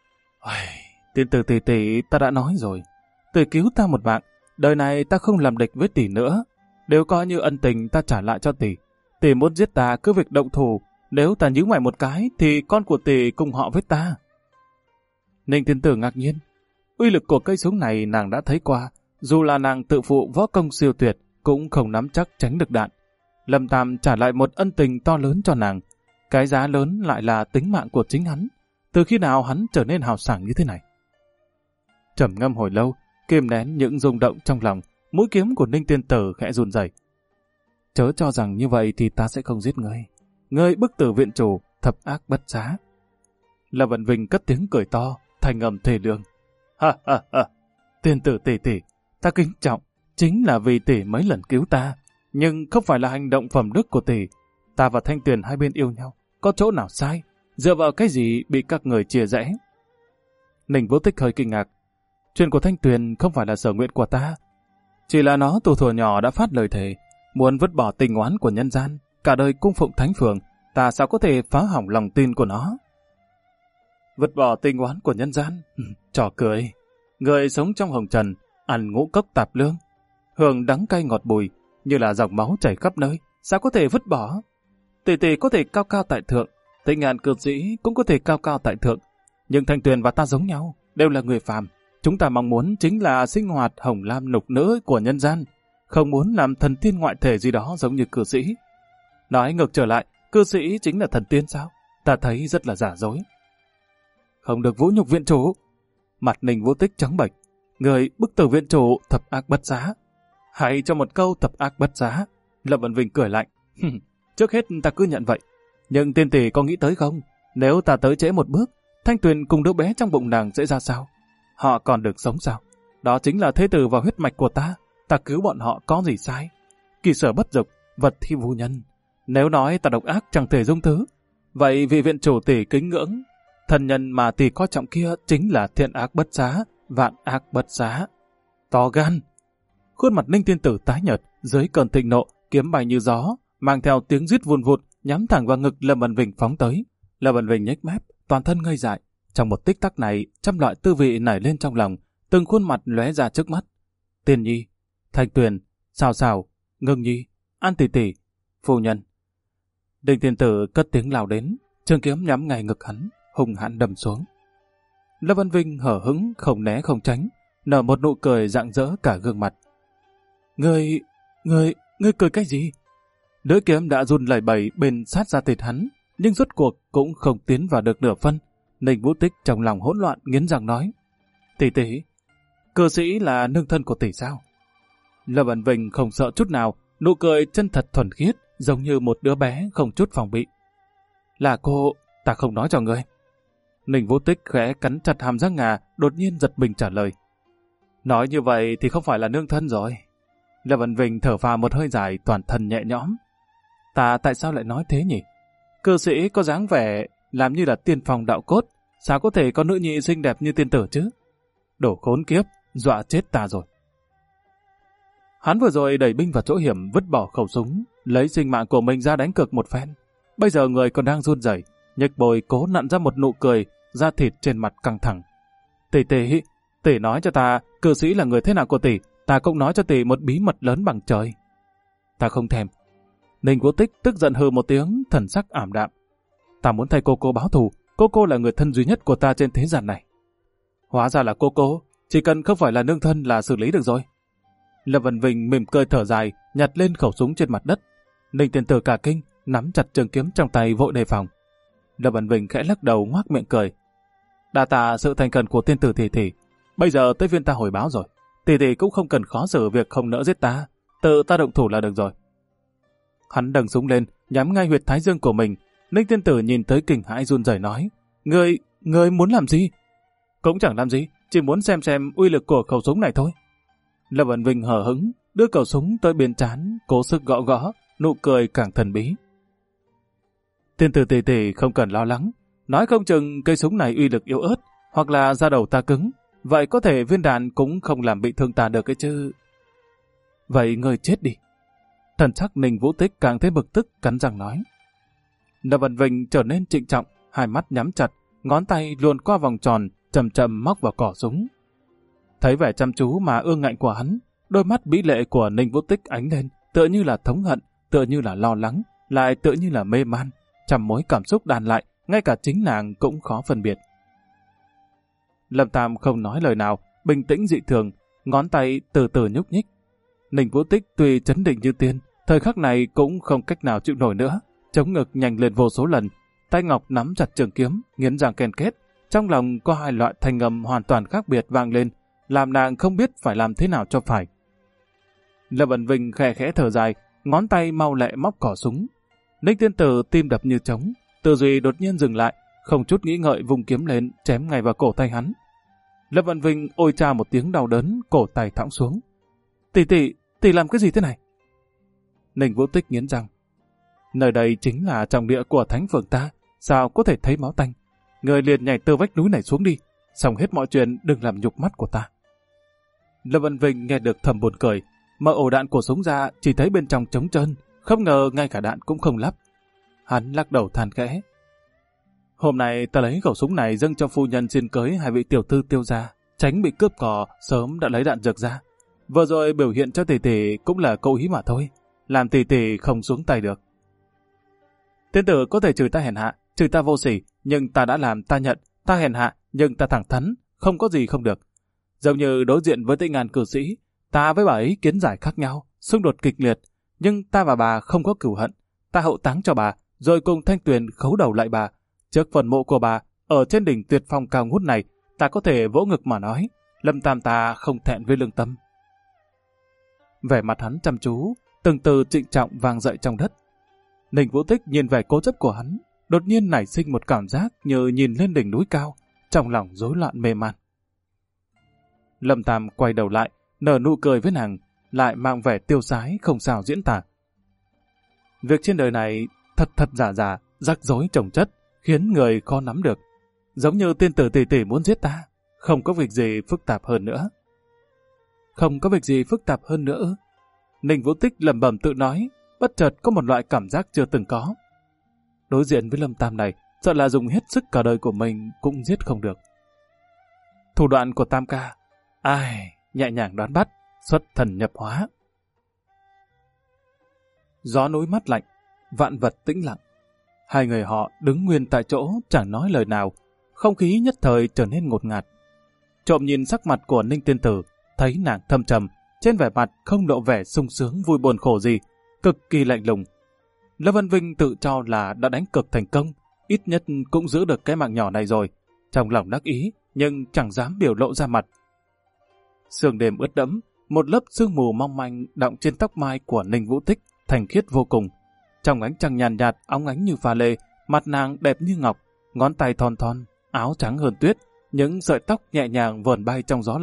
Tiên tử tỷ, ta đã nói rồi, tỷ cứu ta một mạng, đời này ta không làm địch với tỷ nữa, đều coi như ân tình ta trả lại cho tỷ. Tỷ muốn giết ta cứ việc động thủ, nếu ta nhíu mày một cái thì con của tỷ cùng họ với ta. Ninh tiên tử ngạc nhiên, uy lực của cây súng này nàng đã thấy qua, dù là nàng tự phụ võ công siêu tuyệt cũng không nắm chắc tránh được đạn. Lâm Tam trả lại một ân tình to lớn cho nàng, cái giá lớn lại là tính mạng của chính hắn. Từ khi nào hắn trở nên hào sảng như thế này? Trầm ngâm hồi lâu, kiềm nén những rung động trong lòng, mũi kiếm của Ninh tiên tử khẽ run rẩy. Chớ cho rằng như vậy thì ta sẽ không giết ngươi. Ngươi bức tử viện chủ, thập ác bất xá. Lâm Vân Vinh cất tiếng cười to, thành âm thê lương. Ha ha ha, tiên tử tỷ, ta kính trọng, chính là vì tỷ mấy lần cứu ta, nhưng không phải là hành động phẩm đức của tỷ. Ta và Thanh Tuyền hai bên yêu nhau, có chỗ nào sai? Dựa vào cái gì bị các người chia rẽ? Ninh Vũ Tích hơi kinh ngạc. Chuyện của Thanh Tuyền không phải là sở nguyện của ta, chỉ là nó từ thuở nhỏ đã phát lời thề, muốn vứt bỏ tình oán của nhân gian, cả đời cung phụng thánh phường, ta sao có thể phá hỏng lòng tin của nó? Vứt bỏ tình oán của nhân gian? Trò cười. Người sống trong hồng trần, ăn ngũ cốc tạp lương, hương đắng cay ngọt bùi, như là dòng máu chảy khắp nơi, sao có thể vứt bỏ? Tỷ có thể cao cao tại thượng, Tĩnh Ngạn cư sĩ cũng có thể cao cao tại thượng, nhưng Thanh Tuyền và ta giống nhau, đều là người phàm. Chúng ta mong muốn chính là sinh hoạt hồng lam nục nữ của nhân gian, không muốn làm thần tiên ngoại thể gì đó giống như cư sĩ. Nói ngược trở lại, cư sĩ chính là thần tiên sao? Ta thấy rất là giả dối. Không được vũ nhục viện chủ. Mặt Ninh Vũ Tích trắng bệch. Người bức tử viện chủ thập ác bất giá. Hãy cho một câu thập ác bất giá. Lâm Vân Vinh cười lạnh. Trước hết ta cứ nhận vậy. Nhưng tiên tỷ có nghĩ tới không? Nếu ta tới trễ một bước, Thanh Tuyền cùng đứa bé trong bụng nàng sẽ ra sao? Họ còn được sống sao? Đó chính là thế tử và huyết mạch của ta. Ta cứu bọn họ có gì sai? Kỳ sở bất dục, vật thi vô nhân. Nếu nói ta độc ác chẳng thể dung thứ, vậy vị viện chủ tỷ kính ngưỡng, thần nhân mà tỷ coi trọng kia chính là thiện ác bất xá, vạn ác bất xá. To gan! Khuôn mặt Ninh tiên tử tái nhợt, dưới cơn thịnh nộ, kiếm bay như gió, mang theo tiếng rít vun vụt, nhắm thẳng vào ngực Lâm Vân Vinh phóng tới. Lâm Vân Vinh nhếch mép, toàn thân ngây dại. Trong một tích tắc này, trăm loại tư vị nảy lên trong lòng, từng khuôn mặt lóe ra trước mắt. Tiên Nhi, Thanh Tuyền, Sào Sào, Ngưng Nhi, An tỷ tỷ, phu nhân. Đinh tiên tử cất tiếng lao đến, trường kiếm nhắm ngay ngực hắn, hùng hãn đâm xuống. Lâm Vân Vinh hở hững, không né không tránh, nở một nụ cười rạng rỡ cả gương mặt. Ngươi cười cái gì? Lưỡi kiếm đã run lẩy bẩy bên sát ra thịt hắn, nhưng rốt cuộc cũng không tiến vào được nửa phân. Ninh Vũ Tích trong lòng hỗn loạn nghiến răng nói: Tỷ, cư sĩ là nương thân của tỷ sao? Lâm Vân Vinh không sợ chút nào, nụ cười chân thật thuần khiết, giống như một đứa bé không chút phòng bị. Là cô, ta không nói cho ngươi. Ninh Vũ Tích khẽ cắn chặt hàm răng ngà, đột nhiên giật mình trả lời: Nói như vậy thì không phải là nương thân rồi. Lâm Vân Vinh thở phào một hơi dài, toàn thân nhẹ nhõm. Ta tại sao lại nói thế nhỉ? Cư sĩ có dáng vẻ làm như là tiên phong đạo cốt, sao có thể có nữ nhị xinh đẹp như tiên tử chứ? Đổ khốn kiếp, dọa chết ta rồi. Hắn vừa rồi đẩy binh vào chỗ hiểm, vứt bỏ khẩu súng, lấy sinh mạng của mình ra đánh cược một phen. Bây giờ người còn đang run rẩy, nhếch môi cố nặn ra một nụ cười, da thịt trên mặt căng thẳng. Tỷ nói cho ta, cư sĩ là người thế nào của tỷ, ta cũng nói cho tỷ một bí mật lớn bằng trời. Ta không thèm. Ninh Vũ Tích tức giận hừ một tiếng, thần sắc ảm đạm. Ta muốn thay cô báo thù, cô là người thân duy nhất của ta trên thế gian này. Hóa ra là cô, chỉ cần không phải là nương thân là xử lý được rồi. Lâm Vân Vinh mỉm cười thở dài, nhặt lên khẩu súng trên mặt đất. Ninh Tiên Tử cả kinh, nắm chặt trường kiếm trong tay vội đề phòng. Lâm Vân Vinh khẽ lắc đầu ngoác miệng cười. Đa tạ sự thành khẩn của tiên tử tỷ, bây giờ tới phiên ta hồi báo rồi. Tỷ cũng không cần khó xử việc không nỡ giết ta, tự ta động thủ là được rồi. Hắn đằng súng lên, nhắm ngay huyệt thái dương của mình. Ninh Tiên Tử nhìn tới kinh hãi run rẩy nói: Ngươi muốn làm gì? Cũng chẳng làm gì, chỉ muốn xem uy lực của khẩu súng này thôi. Lâm Vân Vinh hờ hững, đưa khẩu súng tới bên trán, cố sức gõ, nụ cười càng thần bí. Tiên tử tỷ không cần lo lắng, nói không chừng cây súng này uy lực yếu ớt, hoặc là da đầu ta cứng, vậy có thể viên đạn cũng không làm bị thương ta được ấy chứ. Vậy ngươi chết đi. Thần sắc Ninh Vũ Tích càng thêm bực tức, cắn răng nói. Lâm Vân Vinh trở nên trịnh trọng, hai mắt nhắm chặt, ngón tay luồn qua vòng tròn, chậm chậm móc vào cỏ súng. Thấy vẻ chăm chú mà ương ngạnh của hắn, đôi mắt bí lệ của Ninh Vũ Tích ánh lên, tựa như là thống hận, tựa như là lo lắng, lại tựa như là mê man, trăm mối cảm xúc đan lại, ngay cả chính nàng cũng khó phân biệt. Lâm Tam không nói lời nào, bình tĩnh dị thường, ngón tay từ từ nhúc nhích. Ninh Vũ Tích tuy chấn định như tiên, thời khắc này cũng không cách nào chịu nổi nữa, chống ngực nhanh lên vô số lần, tay ngọc nắm chặt trường kiếm, nghiến răng ken kết, trong lòng có hai loại thanh âm hoàn toàn khác biệt vang lên, làm nàng không biết phải làm thế nào cho phải. Lâm Vân Vinh khẽ khẽ thở dài, ngón tay mau lẹ móc cỏ súng. Ninh Tiên Tử tim đập như trống, tư duy đột nhiên dừng lại, không chút nghĩ ngợi vung kiếm lên, chém ngay vào cổ tay hắn. Lâm Vân Vinh ôi cha một tiếng đau đớn, cổ tay thõng xuống. Tỷ làm cái gì thế này? Ninh Vũ Tích nghiến răng. Nơi đây chính là trọng địa của thánh phượng ta, sao có thể thấy máu tanh? Người liền nhảy từ vách núi này xuống đi, xong hết mọi chuyện đừng làm nhục mắt của ta. Lâm Vân Vinh nghe được thầm buồn cười, mở ổ đạn của súng ra chỉ thấy bên trong trống trơn, không ngờ ngay cả đạn cũng không lắp. Hắn lắc đầu than khẽ. Hôm nay ta lấy khẩu súng này dâng cho phu nhân xin cưới hai vị tiểu thư Tiêu gia, tránh bị cướp cò, sớm đã lấy đạn dược ra. Vừa rồi biểu hiện cho tỷ cũng là cố ý mà thôi, làm tỷ không xuống tay được. Tiên tử có thể chửi ta hèn hạ, chửi ta vô sỉ, nhưng ta đã làm ta nhận, ta hèn hạ nhưng ta thẳng thắn, không có gì không được. Giống như đối diện với Tĩnh Ngàn cử sĩ, ta với bà ấy kiến giải khác nhau, xung đột kịch liệt, nhưng ta và bà không có cửu hận, ta hậu táng cho bà, rồi cùng Thanh Tuyền khấu đầu lại bà. Trước phần mộ của bà, ở trên đỉnh tuyệt phong cao ngút này, ta có thể vỗ ngực mà nói, Lâm Tam ta không thẹn với lương tâm. Vẻ mặt hắn chăm chú, từng từ trịnh trọng vang dậy trong đất. Ninh Vũ Tích nhìn vẻ cố chấp của hắn, đột nhiên nảy sinh một cảm giác như nhìn lên đỉnh núi cao, trong lòng rối loạn mê man. Lâm Tam quay đầu lại, nở nụ cười với nàng, lại mang vẻ tiêu sái không sao diễn tả. Việc trên đời này thật giả, rắc rối chồng chất, khiến người khó nắm được. Giống như tiên tử tỷ muốn giết ta, không có việc gì phức tạp hơn nữa. Không có việc gì phức tạp hơn nữa. Ninh Vũ Tích lẩm bẩm tự nói, bất chợt có một loại cảm giác chưa từng có. Đối diện với Lâm Tam này, sợ là dùng hết sức cả đời của mình cũng giết không được. Thủ đoạn của Tam ca, nhẹ nhàng đoán bắt, xuất thần nhập hóa. Gió núi mát lạnh, vạn vật tĩnh lặng. Hai người họ đứng nguyên tại chỗ chẳng nói lời nào, không khí nhất thời trở nên ngột ngạt. Trộm nhìn sắc mặt của Ninh Tiên Tử, thấy nàng thâm trầm, trên vẻ mặt không lộ vẻ sung sướng vui buồn khổ gì, cực kỳ lạnh lùng. Lâm Vân Vinh tự cho là đã đánh cược thành công, ít nhất cũng giữ được cái mạng nhỏ này rồi. Trong lòng đắc ý, nhưng chẳng dám biểu lộ ra mặt. Sương đêm ướt đẫm, một lớp sương mù mong manh đọng trên tóc mai của Ninh Vũ Tích, thanh khiết vô cùng. Trong ánh trăng nhàn nhạt, óng ánh như pha lê, mặt nàng đẹp như ngọc, ngón tay thon thon, áo trắng hơn tuyết, những sợi tóc nhẹ nhàng vờn bay trong gió lạnh,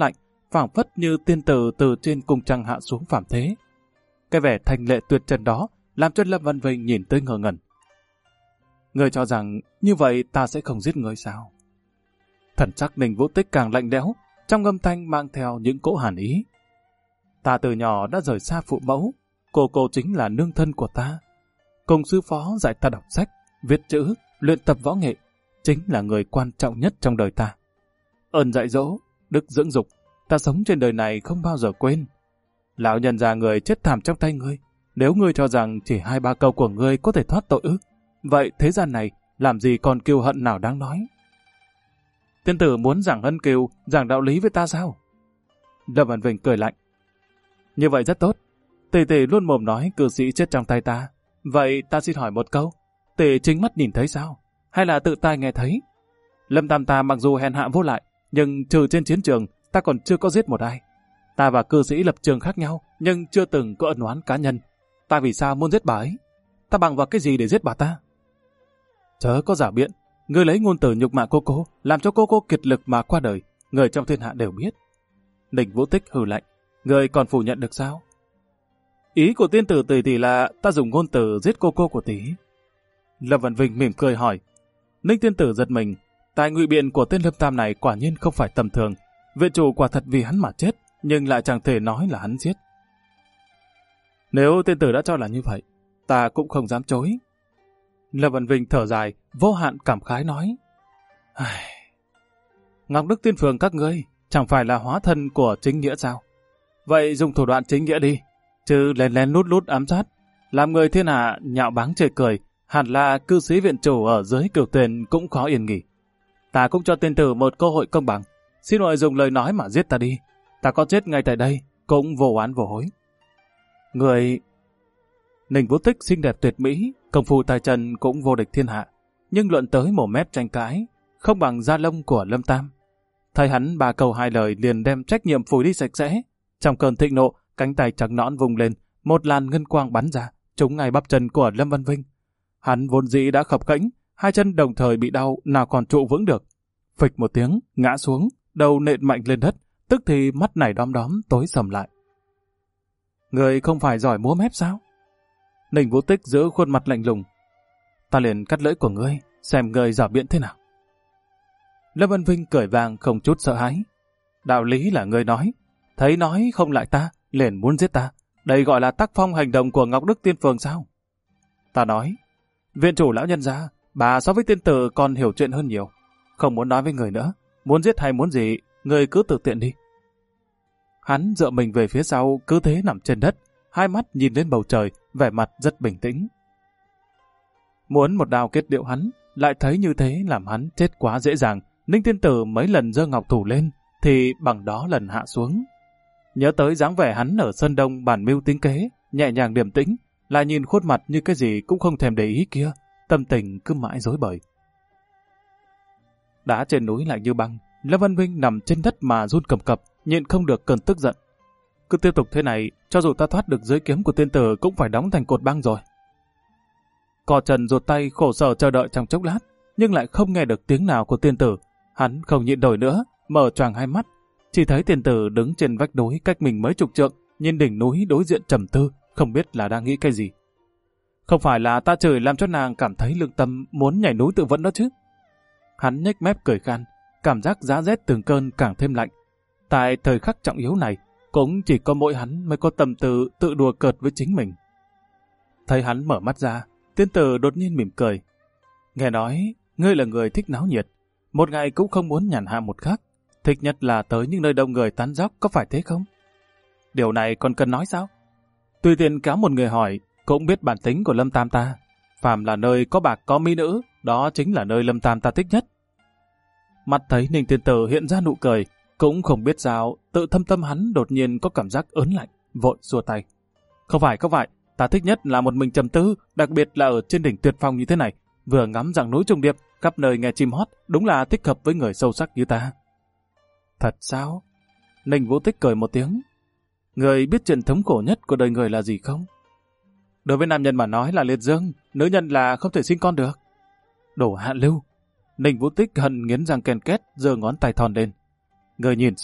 phảng phất như tiên tử từ trên cung trăng hạ xuống phàm thế. Cái vẻ thanh lệ tuyệt trần đó làm cho Lâm Văn Vinh nhìn tới ngơ ngẩn. Ngươi cho rằng như vậy ta sẽ không giết ngươi sao? Thần sắc Ninh Vũ Tích càng lạnh lẽo, trong âm thanh mang theo những cỗ hàn ý. Ta từ nhỏ đã rời xa phụ mẫu, cô chính là nương thân của ta. Cùng sư phó dạy ta đọc sách, viết chữ, luyện tập võ nghệ, chính là người quan trọng nhất trong đời ta. Ơn dạy dỗ, đức dưỡng dục, ta sống trên đời này không bao giờ quên. Lão nhân già người chết thảm trong tay ngươi, nếu ngươi cho rằng chỉ 2-3 câu của ngươi có thể thoát tội ư, vậy thế gian này làm gì còn kiêu hận nào đáng nói? Tiên tử muốn giảng ân kiều, giảng đạo lý với ta sao? Lâm Văn Vinh cười lạnh. Như vậy rất tốt. Tỷ tỷ luôn mồm nói cư sĩ chết trong tay ta. Vậy ta xin hỏi một câu, tỷ chính mắt nhìn thấy sao? Hay là tự tai nghe thấy? Lâm Tam ta mặc dù hèn hạ vô lại, nhưng trừ trên chiến trường, ta còn chưa có giết một ai. Ta và cư sĩ lập trường khác nhau, nhưng chưa từng có ân oán cá nhân. Ta vì sao muốn giết bà ấy? Ta bằng vào cái gì để giết bà ta? Chớ có giả biện, ngươi lấy ngôn từ nhục mạ cô, làm cho cô kiệt lực mà qua đời, người trong thiên hạ đều biết. Ninh Vũ Tích hừ lạnh, ngươi còn phủ nhận được sao? Ý của tiên tử tỷ là ta dùng ngôn từ giết cô của tỷ. Lâm Văn Vinh mỉm cười hỏi. Ninh tiên tử giật mình, tài ngụy biện của tên Lâm Tam này quả nhiên không phải tầm thường. Viện chủ quả thật vì hắn mà chết, nhưng lại chẳng thể nói là hắn giết. Nếu tiên tử đã cho là như vậy, ta cũng không dám chối. Lâm Văn Vinh thở dài, vô hạn cảm khái nói. Ngọc Đức Tiên Phường các ngươi chẳng phải là hóa thân của chính nghĩa sao? Vậy dùng thủ đoạn chính nghĩa đi, chứ lén lén lút lút ám sát, làm người thiên hạ nhạo báng chê cười, hẳn là cư sĩ viện chủ ở dưới Cửu Tuyền cũng khó yên nghỉ. Ta cũng cho tiên tử một cơ hội công bằng, xin mọi dùng lời nói mà giết ta đi, ta có chết ngay tại đây cũng vô oán vô hối. Người... Ninh Vũ Tích xinh đẹp tuyệt mỹ, công phu tài trần cũng vô địch thiên hạ, nhưng luận tới mồm mép tranh cãi, không bằng da lông của Lâm Tam. Thấy hắn 3 câu 2 lời liền đem trách nhiệm phủi đi sạch sẽ. Trong cơn thịnh nộ, cánh tay trắng nõn vùng lên, một làn ngân quang bắn ra, trúng ngay bắp chân của Lâm Văn Vinh. Hắn vốn dĩ đã khập khễnh, 2 chân đồng thời bị đau, nào còn trụ vững được. Phịch một tiếng, ngã xuống, đầu nện mạnh lên đất, tức thì mắt nảy đom đóm tối sầm lại. Người không phải giỏi múa mép sao? Ninh Vũ Tích giữ khuôn mặt lạnh lùng. Ta liền cắt lưỡi của ngươi, xem ngươi giả biện thế nào. Lâm Văn Vinh cười vàng không chút sợ hãi. Đạo lý là ngươi nói, thấy nói không lại ta, liền muốn giết ta. Đây gọi là tác phong hành động của Ngọc Đức Tiên Phường sao? Ta nói, viện chủ lão nhân gia, bà so với tiên tử còn hiểu chuyện hơn nhiều. Không muốn nói với người nữa, muốn giết hay muốn gì, người cứ tự tiện đi. Hắn dựa mình về phía sau, cứ thế nằm trên đất, 2 mắt nhìn lên bầu trời, vẻ mặt rất bình tĩnh. Muốn một đao kết điệu hắn, lại thấy như thế làm hắn chết quá dễ dàng. Ninh tiên tử mấy lần giơ ngọc thủ lên, thì bằng đó lần hạ xuống. Nhớ tới dáng vẻ hắn ở Sơn Đông bàn mưu tính kế, nhẹ nhàng điềm tĩnh, lại nhìn khuôn mặt như cái gì cũng không thèm để ý kia, tâm tình cứ mãi rối bời. Đá trên núi lạnh như băng, Lâm Văn Vinh nằm trên đất mà run cầm cập, nhịn không được cơn tức giận. Cứ tiếp tục thế này, cho dù ta thoát được dưới kiếm của tiên tử cũng phải đóng thành cột băng rồi. Cò Trần rụt tay khổ sở chờ đợi trong chốc lát, nhưng lại không nghe được tiếng nào của tiên tử. Hắn không nhịn nổi nữa, mở choàng 2 mắt, chỉ thấy tiên tử đứng trên vách núi cách mình mấy chục trượng, nhìn đỉnh núi đối diện trầm tư, không biết là đang nghĩ cái gì. Không phải là ta chửi làm cho nàng cảm thấy lương tâm muốn nhảy núi tự vẫn đó chứ? Hắn nhếch mép cười khan, cảm giác giá rét từng cơn càng thêm lạnh. Tại thời khắc trọng yếu này, cũng chỉ có mỗi hắn mới có tâm tư tự đùa cợt với chính mình. Thấy hắn mở mắt ra, tiên tử đột nhiên mỉm cười. Nghe nói, ngươi là người thích náo nhiệt, một ngày cũng không muốn nhàn hạ một khắc, thích nhất là tới những nơi đông người tán dóc, có phải thế không? Điều này còn cần nói sao? Tùy tiện kéo một người hỏi, cũng biết bản tính của Lâm Tam ta. Phàm là nơi có bạc có mỹ nữ, đó chính là nơi Lâm Tam ta thích nhất. Mặt thấy Ninh tiên tử hiện ra nụ cười, cũng không biết sao, tự thâm tâm hắn đột nhiên có cảm giác ớn lạnh, vội xua tay. Không phải, ta thích nhất là một mình trầm tư, đặc biệt là ở trên đỉnh tuyệt phong như thế này, vừa ngắm dặng núi trùng điệp, khắp nơi nghe chim hót, đúng là thích hợp với người sâu sắc như ta. Thật sao? Ninh Vũ Tích cười một tiếng. Người biết chuyện thống khổ nhất của đời người là gì không? Đối với nam nhân mà nói là liệt dương, nữ nhân là không thể sinh con được. Đồ hạ lưu. Ninh Vũ Tích hận nghiến răng ken két, giơ ngón tay thon lên. Người nhìn xem,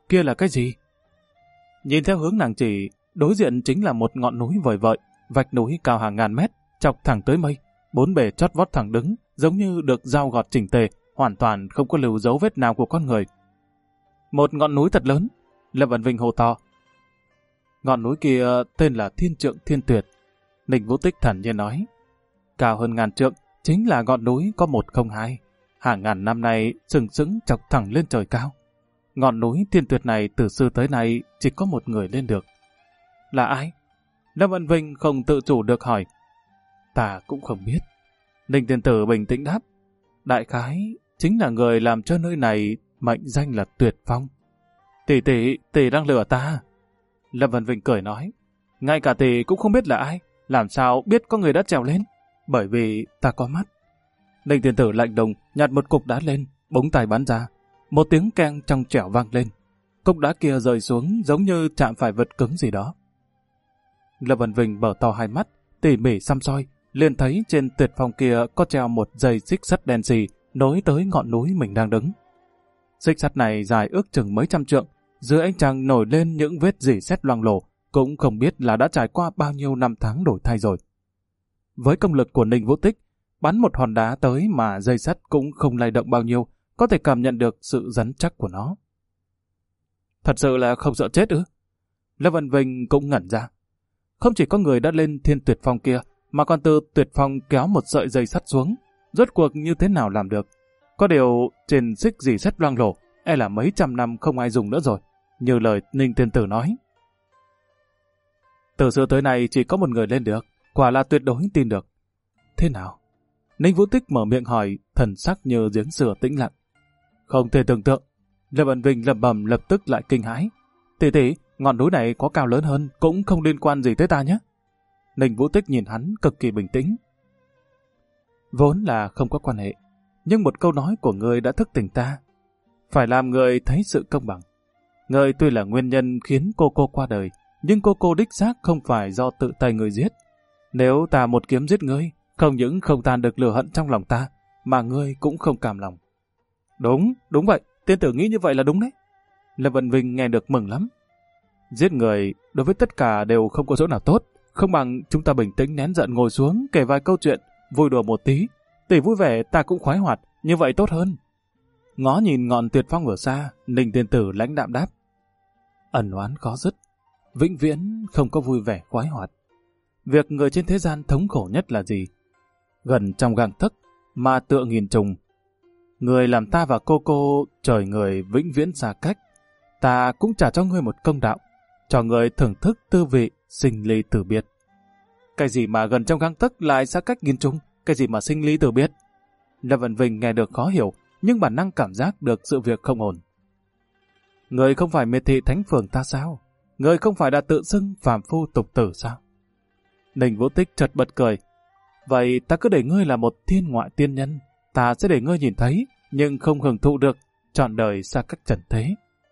kia là cái gì? Nhìn theo hướng nàng chỉ, đối diện chính là một ngọn núi vời vợi, vạch núi cao hàng ngàn mét, chọc thẳng tới mây, bốn bề chót vót thẳng đứng, giống như được dao gọt chỉnh tề, hoàn toàn không có lưu dấu vết nào của con người. Một ngọn núi thật lớn, Lâm Vân Vinh hô to. Ngọn núi kia tên là Thiên Trượng Thiên Tuyệt. Ninh Vũ Tích thản nhiên nói, cao hơn ngàn trượng, chính là ngọn núi có 102, hàng ngàn năm nay sừng sững chọc thẳng lên trời cao. Ngọn núi Thiên Tuyệt này từ xưa tới nay chỉ có một người lên được. Là ai? Lâm Vân Vinh không tự chủ được hỏi. Ta cũng không biết. Ninh Tiên Tử bình tĩnh đáp. Đại khái chính là người làm cho nơi này mệnh danh là Tuyệt Phong. Tỷ đang lừa ta. Lâm Vân Vinh cười nói. Ngay cả tỷ cũng không biết là ai, làm sao biết có người đã trèo lên? Bởi vì ta có mắt. Ninh Tiên Tử lạnh lùng nhặt một cục đá lên, búng tay bắn ra. Một tiếng keng trong trẻo vang lên. Cục đá kia rơi xuống giống như chạm phải vật cứng gì đó. Lâm Vân Vinh mở to hai mắt, tỉ mỉ xăm soi, liền thấy trên Tuyệt Phong kia có treo một dây xích sắt đen xì nối tới ngọn núi mình đang đứng. Xích sắt này dài ước chừng mấy trăm trượng, dưới ánh trăng nổi lên những vết rỉ sét loang lổ, cũng không biết là đã trải qua bao nhiêu năm tháng đổi thay rồi. Với công lực của Ninh Vũ Tích, bắn một hòn đá tới mà dây sắt cũng không lay động bao nhiêu, có thể cảm nhận được sự rắn chắc của nó. Thật sự là không sợ chết ư? Lâm Vân Vinh cũng ngẩn ra. Không chỉ có người đã lên Thiên Tuyệt Phong kia, mà còn từ Tuyệt Phong kéo một sợi dây sắt xuống. Rốt cuộc như thế nào làm được? Có điều trên xích dì sắt loang lổ, là mấy trăm năm không ai dùng nữa rồi, như lời Ninh Tiên Tử nói. Từ xưa tới nay chỉ có một người lên được, quả là tuyệt đối tin được. Thế nào? Ninh Vũ Tích mở miệng hỏi, thần sắc như giếng sửa tĩnh lặng. Không thể tưởng tượng. Lâm Vân Vinh lẩm bẩm lập tức lại kinh hãi. Tỷ, ngọn núi này có cao lớn hơn, cũng không liên quan gì tới ta nhé. Ninh Vũ Tích nhìn hắn cực kỳ bình tĩnh. Vốn là không có quan hệ, nhưng một câu nói của ngươi đã thức tỉnh ta. Phải làm người thấy sự công bằng. Ngươi tuy là nguyên nhân khiến cô qua đời, nhưng cô đích xác không phải do tự tay người giết. Nếu ta một kiếm giết ngươi, không những không tan được lửa hận trong lòng ta, mà ngươi cũng không cam lòng. Đúng vậy, tiên tử nghĩ như vậy là đúng đấy. Lâm Vân Vinh nghe được mừng lắm. Giết người đối với tất cả đều không có chỗ nào tốt, không bằng chúng ta bình tĩnh nén giận ngồi xuống kể vài câu chuyện, vui đùa một tí. Tỷ vui vẻ ta cũng khoái hoạt, như vậy tốt hơn. Ngó nhìn ngọn Tuyệt Phong ở xa, Ninh Tiên Tử lãnh đạm đáp. Ẩn oán khó dứt, vĩnh viễn không có vui vẻ khoái hoạt. Việc người trên thế gian thống khổ nhất là gì? Gần trong gang tấc mà tựa nghìn trùng. Người làm ta và cô trời người vĩnh viễn xa cách. Ta cũng trả cho ngươi một công đạo, cho người thưởng thức tư vị sinh ly tử biệt. Cái gì mà gần trong gang tấc lại xa cách nghìn trùng? Cái gì mà sinh ly tử biệt? Lâm Vân Vinh nghe được khó hiểu, nhưng bản năng cảm giác được sự việc không ổn. Người không phải miệt thị thánh phường ta sao? Người không phải đã tự xưng phàm phu tục tử sao? Ninh Vũ Tích chợt bật cười. Vậy ta cứ để ngươi là một thiên ngoại tiên nhân, ta sẽ để ngươi nhìn thấy, nhưng không hưởng thụ được, trọn đời xa cách trần thế.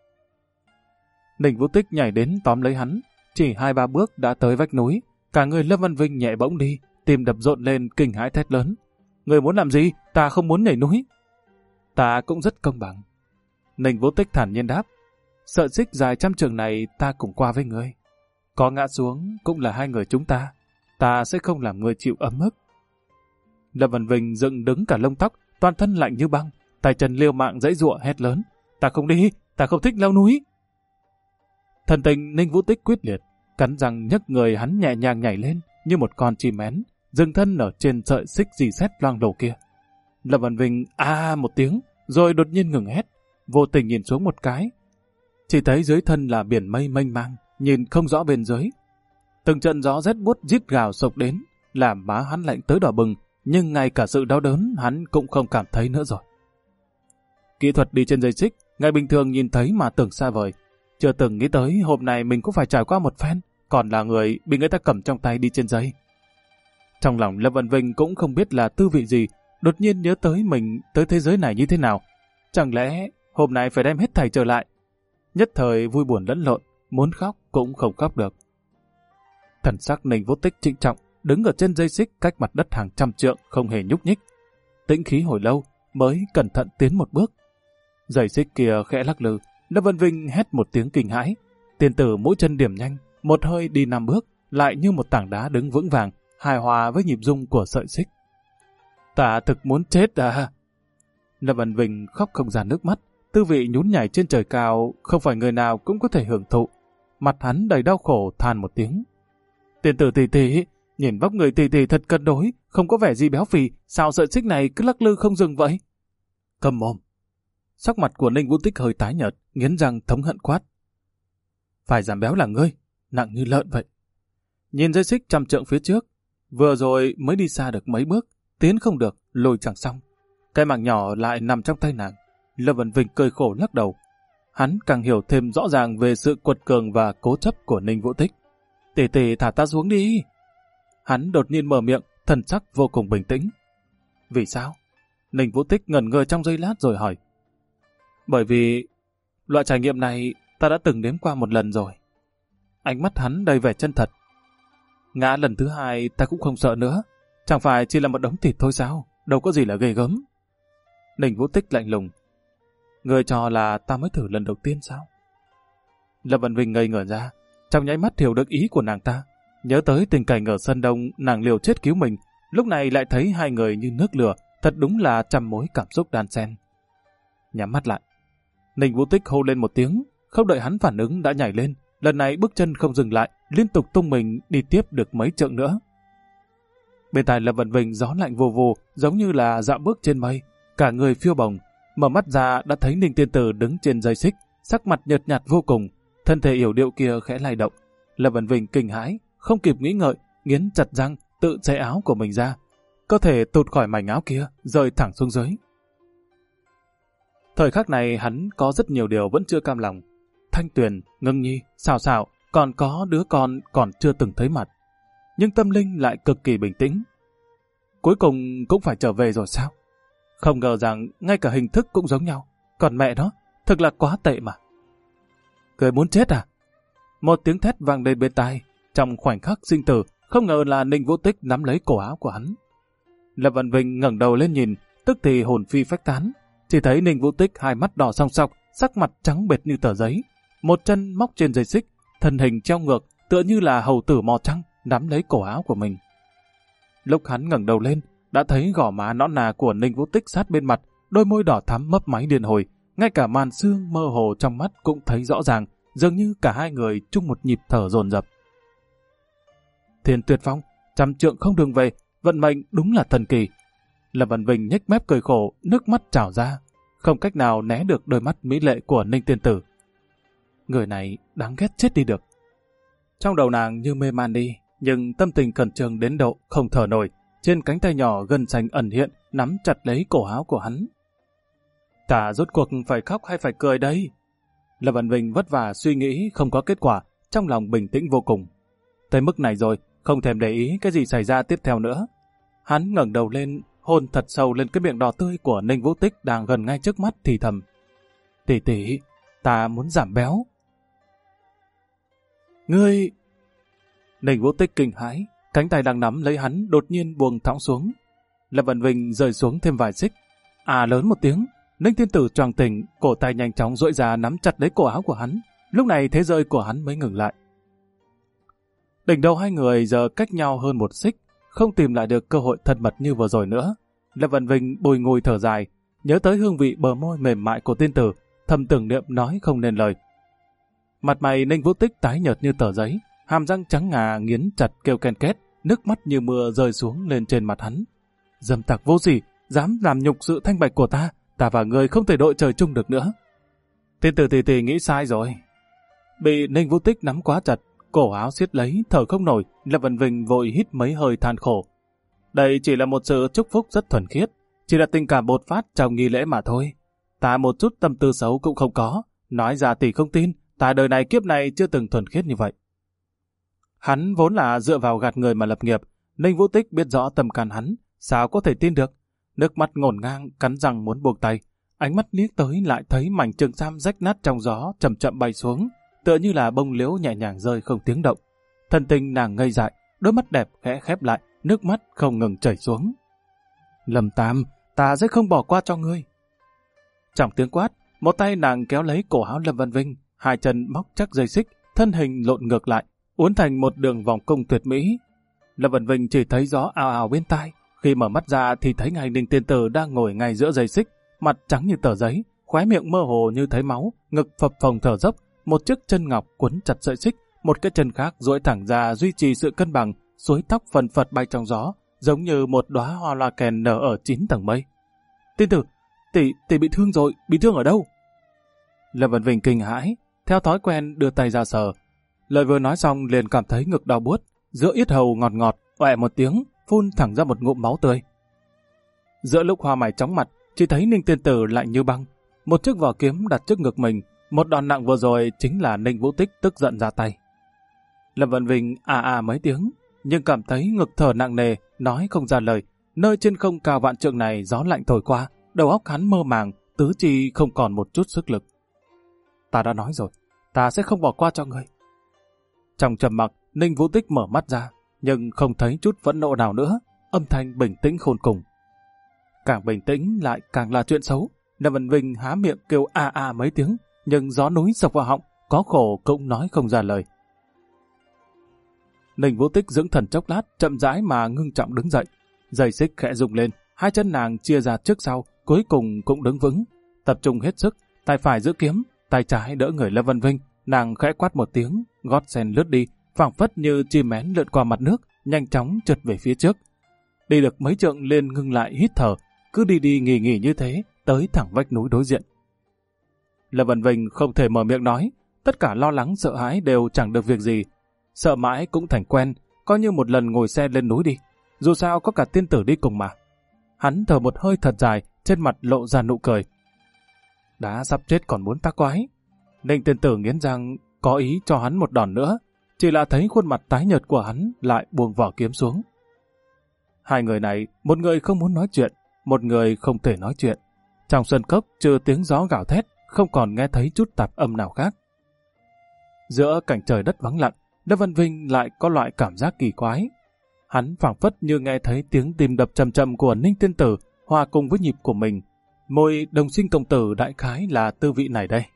Ninh Vũ Tích nhảy đến tóm lấy hắn, chỉ 2-3 bước đã tới vách núi, cả người Lâm Vân Vinh nhẹ bỗng đi, tim đập rộn lên kinh hãi thét lớn. Người muốn làm gì? Ta không muốn nhảy núi. Ta cũng rất công bằng. Ninh Vũ Tích thản nhiên đáp. Sợi xích dài trăm trượng này ta cùng qua với ngươi. Có ngã xuống cũng là hai người chúng ta. Ta sẽ không làm ngươi chịu ấm ức. Lâm Vân Vinh dựng đứng cả lông tóc, toàn thân lạnh như băng, tay chân liều mạng giãy giụa hét lớn. Ta không đi, ta không thích leo núi. Thần tình Ninh Vũ Tích quyết liệt, cắn răng nhấc người hắn nhẹ nhàng nhảy lên như một con chim én, dừng thân ở trên sợi xích rì sét loang lổ kia. Lâm Vân Vinh một tiếng, rồi đột nhiên ngừng hét, vô tình nhìn xuống một cái. Chỉ thấy dưới thân là biển mây mênh mang, nhìn không rõ bên dưới. Từng trận gió rét buốt rít gào sộc đến, làm má hắn lạnh tới đỏ bừng, nhưng ngay cả sự đau đớn hắn cũng không cảm thấy nữa rồi. Kỹ thuật đi trên dây xích, ngày bình thường nhìn thấy mà tưởng xa vời. Chưa từng nghĩ tới hôm nay mình cũng phải trải qua một phen, còn là người bị người ta cầm trong tay đi trên dây. Trong lòng Lâm Vân Vinh cũng không biết là tư vị gì, đột nhiên nhớ tới mình tới thế giới này như thế nào. Chẳng lẽ hôm nay phải đem hết thảy trở lại? Nhất thời vui buồn lẫn lộn, muốn khóc cũng không khóc được. Thần sắc Ninh Vũ Tích trịnh trọng, đứng ở trên dây xích cách mặt đất hàng trăm trượng, không hề nhúc nhích. Tĩnh khí hồi lâu mới cẩn thận tiến một bước. Dây xích kia khẽ lắc lư, Lâm Vân Vinh hét một tiếng kinh hãi. Tiền tử mũi chân điểm nhanh, một hơi đi 5 bước, lại như một tảng đá đứng vững vàng, hài hòa với nhịp rung của sợi xích. Ta thực muốn chết à? Lâm Vân Vinh khóc không ra nước mắt, tư vị nhún nhảy trên trời cao không phải người nào cũng có thể hưởng thụ. Mặt hắn đầy đau khổ than một tiếng. Tiền tử tỷ tỷ, nhìn vóc người tỷ tỷ thật cân đối, không có vẻ gì béo phì, sao sợi xích này cứ lắc lư không dừng vậy? Câm mồm. Sắc mặt của Ninh Vũ Tích hơi tái nhợt, nghiến răng thống hận quát. Phải giảm béo là ngươi, nặng như lợn vậy. Nhìn dây xích 100 trượng phía trước, vừa rồi mới đi xa được mấy bước, tiến không được, lùi chẳng xong. Cái mạng nhỏ lại nằm trong tay nàng. Lâm Vân Vinh cười khổ lắc đầu. Hắn càng hiểu thêm rõ ràng về sự quật cường và cố chấp của Ninh Vũ Tích. Tỷ tỷ thả ta xuống đi. Hắn đột nhiên mở miệng, thần sắc vô cùng bình tĩnh. Vì sao? Ninh Vũ Tích ngẩn ngơ trong giây lát rồi hỏi. Bởi vì loại trải nghiệm này ta đã từng nếm qua một lần rồi. Ánh mắt hắn đầy vẻ chân thật. Ngã lần thứ hai ta cũng không sợ nữa. Chẳng phải chỉ là một đống thịt thôi sao? Đâu có gì là ghê gớm. Ninh Vũ Tích lạnh lùng. Người cho là ta mới thử lần đầu tiên sao? Lâm Vân Vinh ngây ngẩn ra, trong nháy mắt hiểu được ý của nàng ta. Nhớ tới tình cảnh ở sân đông, nàng liều chết cứu mình, lúc này lại thấy hai người như nước lửa, thật đúng là trăm mối cảm xúc đan xen. Nhắm mắt lại, Ninh Vũ Tích hô lên một tiếng, không đợi hắn phản ứng đã nhảy lên, lần này bước chân không dừng lại, liên tục tung mình đi tiếp được mấy trượng nữa. Bên tai Lâm Vân Vinh gió lạnh vù vù, giống như là dạo bước trên mây, cả người phiêu bồng. Mở mắt ra đã thấy Ninh Tiên Tử đứng trên dây xích, sắc mặt nhợt nhạt vô cùng, thân thể yểu điệu kia khẽ lay động. Lâm Vân Vinh kinh hãi, không kịp nghĩ ngợi, nghiến chặt răng, tự xé áo của mình ra, cơ thể tụt khỏi mảnh áo kia, rơi thẳng xuống dưới. Thời khắc này hắn có rất nhiều điều vẫn chưa cam lòng. Thanh Tuyền, Ngưng Nhi, Sào Sào, còn có đứa con còn chưa từng thấy mặt. Nhưng tâm linh lại cực kỳ bình tĩnh. Cuối cùng cũng phải trở về rồi sao? Không ngờ rằng ngay cả hình thức cũng giống nhau. Còn mẹ nó, thực là quá tệ mà. Người muốn chết à? Một tiếng thét vang lên bên tai. Trong khoảnh khắc sinh tử, không ngờ là Ninh Vũ Tích nắm lấy cổ áo của hắn. Lâm Vân Vinh ngẩng đầu lên nhìn, tức thì hồn phi phách tán. Chỉ thấy Ninh Vũ Tích hai mắt đỏ song sọc, sắc mặt trắng bệch như tờ giấy. Một chân móc trên dây xích, thân hình treo ngược, tựa như là hầu tử mò trăng, nắm lấy cổ áo của mình. Lúc hắn ngẩng đầu lên, đã thấy gò má nõn nà của Ninh Vũ Tích sát bên mặt, đôi môi đỏ thắm mấp máy điên hồi, ngay cả màn sương mơ hồ trong mắt cũng thấy rõ ràng, dường như cả hai người chung một nhịp thở dồn dập. Thiên Tuyệt Phong, 100 trượng không đường về, vận mệnh đúng là thần kỳ. Lâm Vân Vinh nhếch mép cười khổ, nước mắt trào ra, không cách nào né được đôi mắt mỹ lệ của Ninh Tiên Tử. Người này đáng ghét chết đi được. Trong đầu nàng như mê man đi, nhưng tâm tình khẩn trương đến độ không thở nổi. Trên cánh tay nhỏ gân xanh ẩn hiện, nắm chặt lấy cổ áo của hắn. Ta rốt cuộc phải khóc hay phải cười đây? Lâm Vân Vinh vất vả suy nghĩ không có kết quả, trong lòng bình tĩnh vô cùng. Tới mức này rồi, không thèm để ý cái gì xảy ra tiếp theo nữa. Hắn ngẩng đầu lên, hôn thật sâu lên cái miệng đỏ tươi của Ninh Vũ Tích đang gần ngay trước mắt thì thầm. Tỷ tỷ, ta muốn giảm béo. Ngươi... Ninh Vũ Tích kinh hãi, cánh tay đang nắm lấy hắn đột nhiên buông thõng xuống. Lâm Vân Vinh rơi xuống thêm vài xích. À lớn một tiếng, Ninh Tiên Tử choàng tỉnh, cổ tay nhanh chóng duỗi ra nắm chặt lấy cổ áo của hắn. Lúc này thế rơi của hắn mới ngừng lại. Đỉnh đầu hai người giờ cách nhau hơn một xích, không tìm lại được cơ hội thân mật như vừa rồi nữa. Lâm Vân Vinh bùi ngùi thở dài, nhớ tới hương vị bờ môi mềm mại của Tiên Tử, thầm tưởng niệm nói không nên lời. Mặt mày Ninh Vũ Tích tái nhợt như tờ giấy, hàm răng trắng ngà nghiến chặt kêu ken két, nước mắt như mưa rơi xuống lên trên mặt hắn. Dâm tặc vô sỉ, dám làm nhục sự thanh bạch của ta, ta và người không thể đội trời chung được nữa. Tiên Tử tỷ tỷ nghĩ sai rồi. Bị Ninh Vũ Tích nắm quá chặt, cổ áo siết lấy, thở không nổi, Lâm Vân Vinh vội hít mấy hơi than khổ. Đây chỉ là một sự chúc phúc rất thuần khiết, chỉ là tình cảm bột phát trong nghi lễ mà thôi. Ta một chút tâm tư xấu cũng không có, nói ra tỷ không tin, ta đời này kiếp này chưa từng thuần khiết như vậy. Hắn vốn là dựa vào gạt người mà lập nghiệp, Ninh Vũ Tích biết rõ tâm can hắn, sao có thể tin được. Nước mắt ngổn ngang, cắn răng muốn buông tay, ánh mắt liếc tới lại thấy mảnh trường sam rách nát trong gió chậm chậm bay xuống, tựa như là bông liễu nhẹ nhàng rơi không tiếng động. Thần tình nàng ngây dại, đôi mắt đẹp khẽ khép lại, nước mắt không ngừng chảy xuống. Lâm Tam, ta sẽ không bỏ qua cho ngươi. Trong tiếng quát, Một tay nàng kéo lấy cổ áo Lâm Văn Vinh, hai chân móc chắc dây xích, thân hình lộn ngược lại, uốn thành một đường vòng cung tuyệt mỹ. Lâm Văn Vinh chỉ thấy gió ào ào bên tai, khi mở mắt ra thì thấy ngài Ninh Tiên Tử đang ngồi ngay giữa dây xích, mặt trắng như tờ giấy, khóe miệng mơ hồ như thấy máu, ngực phập phồng thở dốc, một chiếc chân ngọc quấn chặt sợi xích, một cái chân khác duỗi thẳng ra duy trì sự cân bằng, suối tóc phần phật bay trong gió, giống như một đóa hoa loa kèn nở ở 9 tầng mây. Tiên Tử, tỷ bị thương rồi, bị thương ở đâu? Lâm Văn Vinh kinh hãi, theo thói quen đưa tay ra sờ. Lời vừa nói xong liền cảm thấy ngực đau buốt, giữa yết hầu ngọt ngọt, oẹ một tiếng, phun thẳng ra một ngụm máu tươi. Giữa lúc hoa mày chóng mặt, chỉ thấy Ninh Tiên Tử lạnh như băng, một chiếc vỏ kiếm đặt trước ngực mình, một đòn nặng vừa rồi chính là Ninh Vũ Tích tức giận ra tay. Lâm Văn Vinh mấy tiếng, nhưng cảm thấy ngực thở nặng nề, nói không ra lời. Nơi trên không cao vạn trượng này gió lạnh thổi qua, đầu óc hắn mơ màng, tứ chi không còn một chút sức lực. Ta đã nói rồi, ta sẽ không bỏ qua cho ngươi. Trong trầm mặc, Ninh Vũ Tích mở mắt ra, nhưng không thấy chút phẫn nộ nào nữa, âm thanh bình tĩnh khôn cùng. Càng bình tĩnh lại càng là chuyện xấu. Lâm Văn Vinh há miệng kêu mấy tiếng, nhưng gió núi sộc vào họng, có khổ cũng nói không ra lời. Ninh Vũ Tích dưỡng thần chốc lát, chậm rãi mà ngưng trọng đứng dậy. Dây xích khẽ rung lên, hai chân nàng chia ra trước sau, cuối cùng cũng đứng vững, tập trung hết sức, tay phải giữ kiếm, tay trái đỡ người Lâm Văn Vinh, nàng khẽ quát một tiếng, gót sen lướt đi, phảng phất như chim én lượn qua mặt nước, nhanh chóng trượt về phía trước. Đi được mấy trượng liền ngưng lại hít thở, cứ đi nghỉ như thế, tới thẳng vách núi đối diện. Lâm Văn Vinh không thể mở miệng nói, tất cả lo lắng sợ hãi đều chẳng được việc gì. Sợ mãi cũng thành quen, coi như một lần ngồi xe lên núi đi, dù sao có cả tiên tử đi cùng mà. Hắn thở một hơi thật dài, trên mặt lộ ra nụ cười. Đã sắp chết còn muốn tác quái. Ninh tiên tử nghiến răng có ý cho hắn một đòn nữa, chỉ là thấy khuôn mặt tái nhợt của hắn lại buông vỏ kiếm xuống. Hai người này, một người không muốn nói chuyện, một người không thể nói chuyện. Trong sân cốc trừ tiếng gió gào thét, không còn nghe thấy chút tạp âm nào khác. Giữa cảnh trời đất vắng lặng, Lâm Văn Vinh lại có loại cảm giác kỳ quái. Hắn phảng phất như nghe thấy tiếng tim đập chậm chậm của Ninh tiên tử hòa cùng với nhịp của mình. Môi đồng sinh công tử đại khái là tư vị này đây.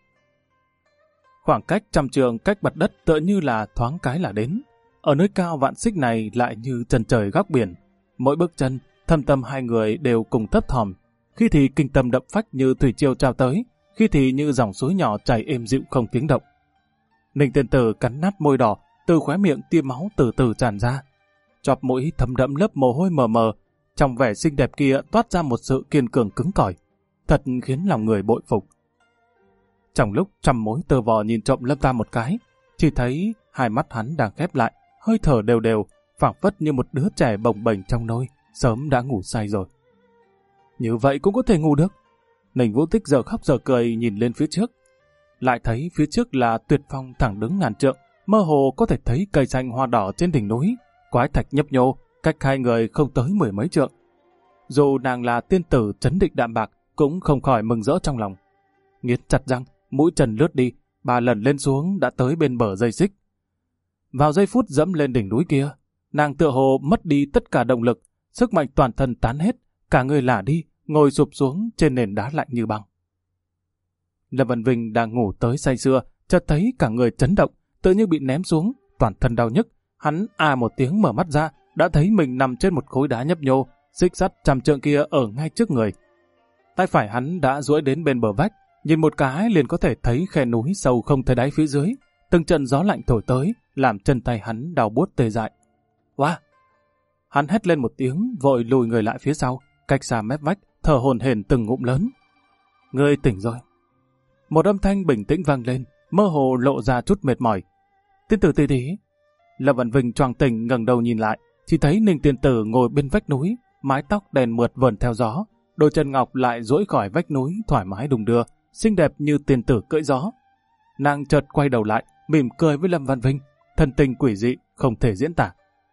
Khoảng cách trăm trường cách mặt đất tựa như là thoáng cái là đến. Ở nơi cao vạn xích này lại như chân trời góc biển. Mỗi bước chân, thâm tâm hai người đều cùng thấp thỏm. Khi thì kinh tâm đậm phách như thủy triều trào tới, khi thì như dòng suối nhỏ chảy êm dịu không tiếng động. Ninh tiên tử cắn nát môi đỏ, từ khóe miệng tia máu từ từ tràn ra. Chóp mũi thấm đẫm lớp mồ hôi mờ mờ, trong vẻ xinh đẹp kia toát ra một sự kiên cường cứng cỏi, thật khiến lòng người bội phục. Trong lúc trăm mối tơ vò nhìn trộm Lâm ta một cái, chỉ thấy hai mắt hắn đang khép lại, hơi thở đều đều, phảng phất như một đứa trẻ bồng bềnh trong nôi, sớm đã ngủ say rồi. Như vậy cũng có thể ngủ được. Ninh Vũ Tích giờ khóc giờ cười nhìn lên phía trước, lại thấy phía trước là tuyệt phong thẳng đứng ngàn trượng, mơ hồ có thể thấy cây xanh hoa đỏ trên đỉnh núi, quái thạch nhấp nhô, cách hai người không tới 10 mấy trượng. Dù nàng là tiên tử trấn định đạm bạc, cũng không khỏi mừng rỡ trong lòng. Nghiến chặt răng, mũi chân lướt đi, 3 lần lên xuống đã tới bên bờ dây xích. Vào giây phút dẫm lên đỉnh núi kia, nàng tựa hồ mất đi tất cả động lực, sức mạnh toàn thân tán hết, cả người lả đi, ngồi sụp xuống trên nền đá lạnh như băng. Lâm Văn Vinh đang ngủ tới say sưa, chợt thấy cả người chấn động, tự như bị ném xuống, toàn thân đau nhức. Hắn một tiếng mở mắt ra, đã thấy mình nằm trên một khối đá nhấp nhô, xích sắt trăm trượng kia ở ngay trước người. Tay phải hắn đã duỗi đến bên bờ vách, nhìn một cái liền có thể thấy khe núi sâu không thấy đáy phía dưới. Từng trận gió lạnh thổi tới, làm chân tay hắn đau buốt tê dại. Wow! Hắn hét lên một tiếng, vội lùi người lại phía sau, cách xa mép vách, thở hổn hển từng ngụm lớn. Ngươi tỉnh rồi. Một âm thanh bình tĩnh vang lên, mơ hồ lộ ra chút mệt mỏi. Tiên tử tỷ tỷ. Lâm Văn Vinh choàng tỉnh ngẩng đầu nhìn lại, chỉ thấy Ninh tiên tử ngồi bên vách núi, mái tóc đèn mượt vờn theo gió, đôi chân ngọc lại duỗi khỏi vách núi thoải mái đung đưa, xinh đẹp như tiên tử cưỡi gió. Nàng chợt quay đầu lại, mỉm cười với Lâm Văn Vinh, thân tình quỷ dị không thể diễn tả.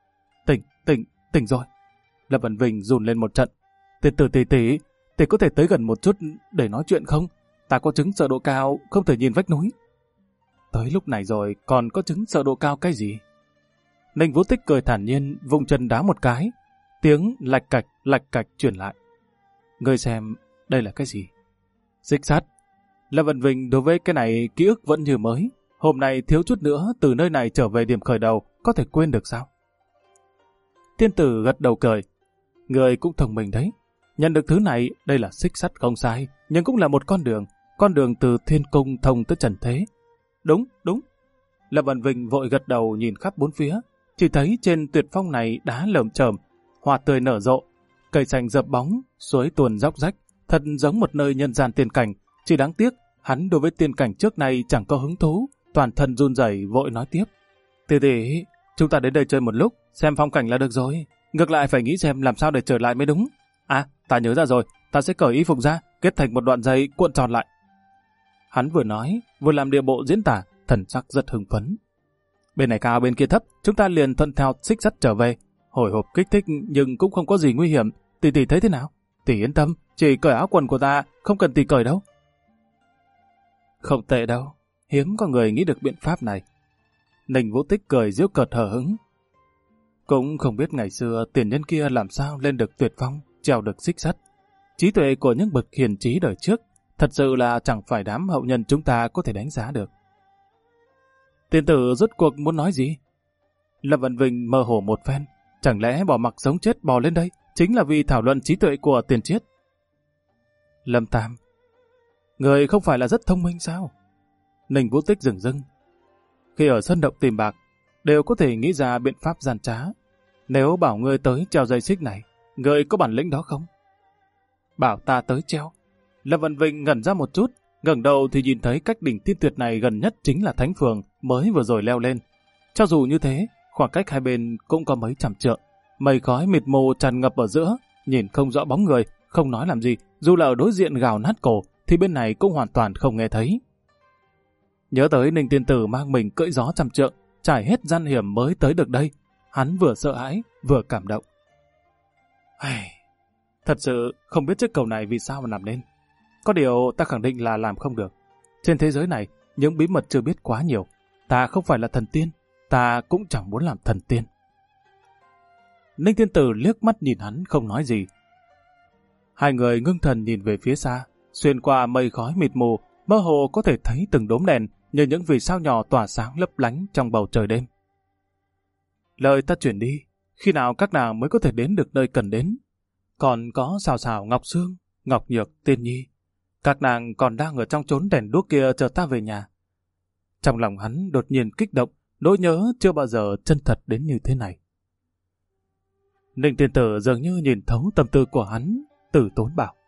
Tỉnh rồi. Lâm Văn Vinh run lên một trận. Tiên tử tỷ tỷ có thể tới gần một chút để nói chuyện không? Ta có chứng sợ độ cao, không thể nhìn vách núi. Tới lúc này rồi, còn có chứng sợ độ cao cái gì? Ninh Vũ Tích cười thản nhiên, vung chân đá một cái. Tiếng lạch cạch truyền lại. Ngươi xem, đây là cái gì? Xích sắt. Lâm Vân Vinh đối với cái này ký ức vẫn như mới. Hôm nay thiếu chút nữa từ nơi này trở về điểm khởi đầu, có thể quên được sao? Tiên tử gật đầu cười. Người cũng thông minh đấy. Nhận được thứ này, đây là xích sắt không sai, nhưng cũng là một con đường từ thiên cung thông tới trần thế. Đúng, đúng. Lâm Vân Vinh vội gật đầu nhìn khắp bốn phía, chỉ thấy trên tuyệt phong này đá lởm chởm, hoa tươi nở rộ, cây xanh dập bóng, suối tuôn róc rách, thật giống một nơi nhân gian tiên cảnh. Chỉ đáng tiếc, hắn đối với tiên cảnh trước này chẳng có hứng thú, toàn thân run rẩy vội nói tiếp. Tỷ tỷ, chúng ta đến đây chơi một lúc, xem phong cảnh là được rồi. Ngược lại phải nghĩ xem làm sao để trở lại mới đúng. À, ta nhớ ra rồi, ta sẽ cởi y phục ra, kết thành một đoạn dây cuộn tròn lại. Hắn vừa nói, vừa làm địa bộ diễn tả, thần sắc rất hưng phấn. Bên này cao bên kia thấp, chúng ta liền thuận theo xích sắt trở về. Hồi hộp kích thích nhưng cũng không có gì nguy hiểm. Tỷ tỷ thấy thế nào? Tỷ yên tâm, chỉ cởi áo quần của ta, không cần tỷ cởi đâu. Không tệ đâu, hiếm có người nghĩ được biện pháp này. Ninh Vũ Tích cười giễu cợt hờ hững. Cũng không biết ngày xưa tiền nhân kia làm sao lên được tuyệt phong, trèo được xích sắt. Trí tuệ của những bậc hiền trí đời trước, thật sự là chẳng phải đám hậu nhân chúng ta có thể đánh giá được. Tiên tử rốt cuộc muốn nói gì? Lâm Vân Vinh mơ hồ một phen, chẳng lẽ bỏ mặc sống chết bò lên đây chính là vì thảo luận trí tuệ của tiền triết? Lâm Tam, người không phải là rất thông minh sao? Ninh Vũ Tích dửng dưng. Khi ở sân động tìm bạc, đều có thể nghĩ ra biện pháp gian trá. Nếu bảo ngươi tới treo dây xích này, ngươi có bản lĩnh đó không? Bảo ta tới treo. Lâm Vân Vinh ngẩn ra một chút, ngẩng đầu thì nhìn thấy cách đỉnh tiên tuyệt này gần nhất chính là Thánh Phường mới vừa rồi leo lên. Cho dù như thế, khoảng cách hai bên cũng có mấy trăm trượng. Mây khói mịt mù tràn ngập ở giữa, nhìn không rõ bóng người, không nói làm gì, dù là ở đối diện gào nát cổ, thì bên này cũng hoàn toàn không nghe thấy. Nhớ tới Ninh Tiên Tử mang mình cưỡi gió trăm trượng, trải hết gian hiểm mới tới được đây, hắn vừa sợ hãi, vừa cảm động. Thật sự không biết chiếc cầu này vì sao mà làm nên. Có điều ta khẳng định là làm không được. Trên thế giới này, những bí mật chưa biết quá nhiều. Ta không phải là thần tiên, ta cũng chẳng muốn làm thần tiên. Ninh Tiên Tử liếc mắt nhìn hắn không nói gì. Hai người ngưng thần nhìn về phía xa, xuyên qua mây khói mịt mù, mơ hồ có thể thấy từng đốm đèn như những vì sao nhỏ tỏa sáng lấp lánh trong bầu trời đêm. Lời ta chuyển đi, khi nào các nàng mới có thể đến được nơi cần đến? Còn có Xào Xào, Ngọc Sương, Ngọc Nhược, Tiên Nhi. Các nàng còn đang ở trong chốn đèn đuốc kia chờ ta về nhà. Trong lòng hắn đột nhiên kích động, nỗi nhớ chưa bao giờ chân thật đến như thế này. Ninh Tiên Tử dường như nhìn thấu tâm tư của hắn, tử tốn bảo.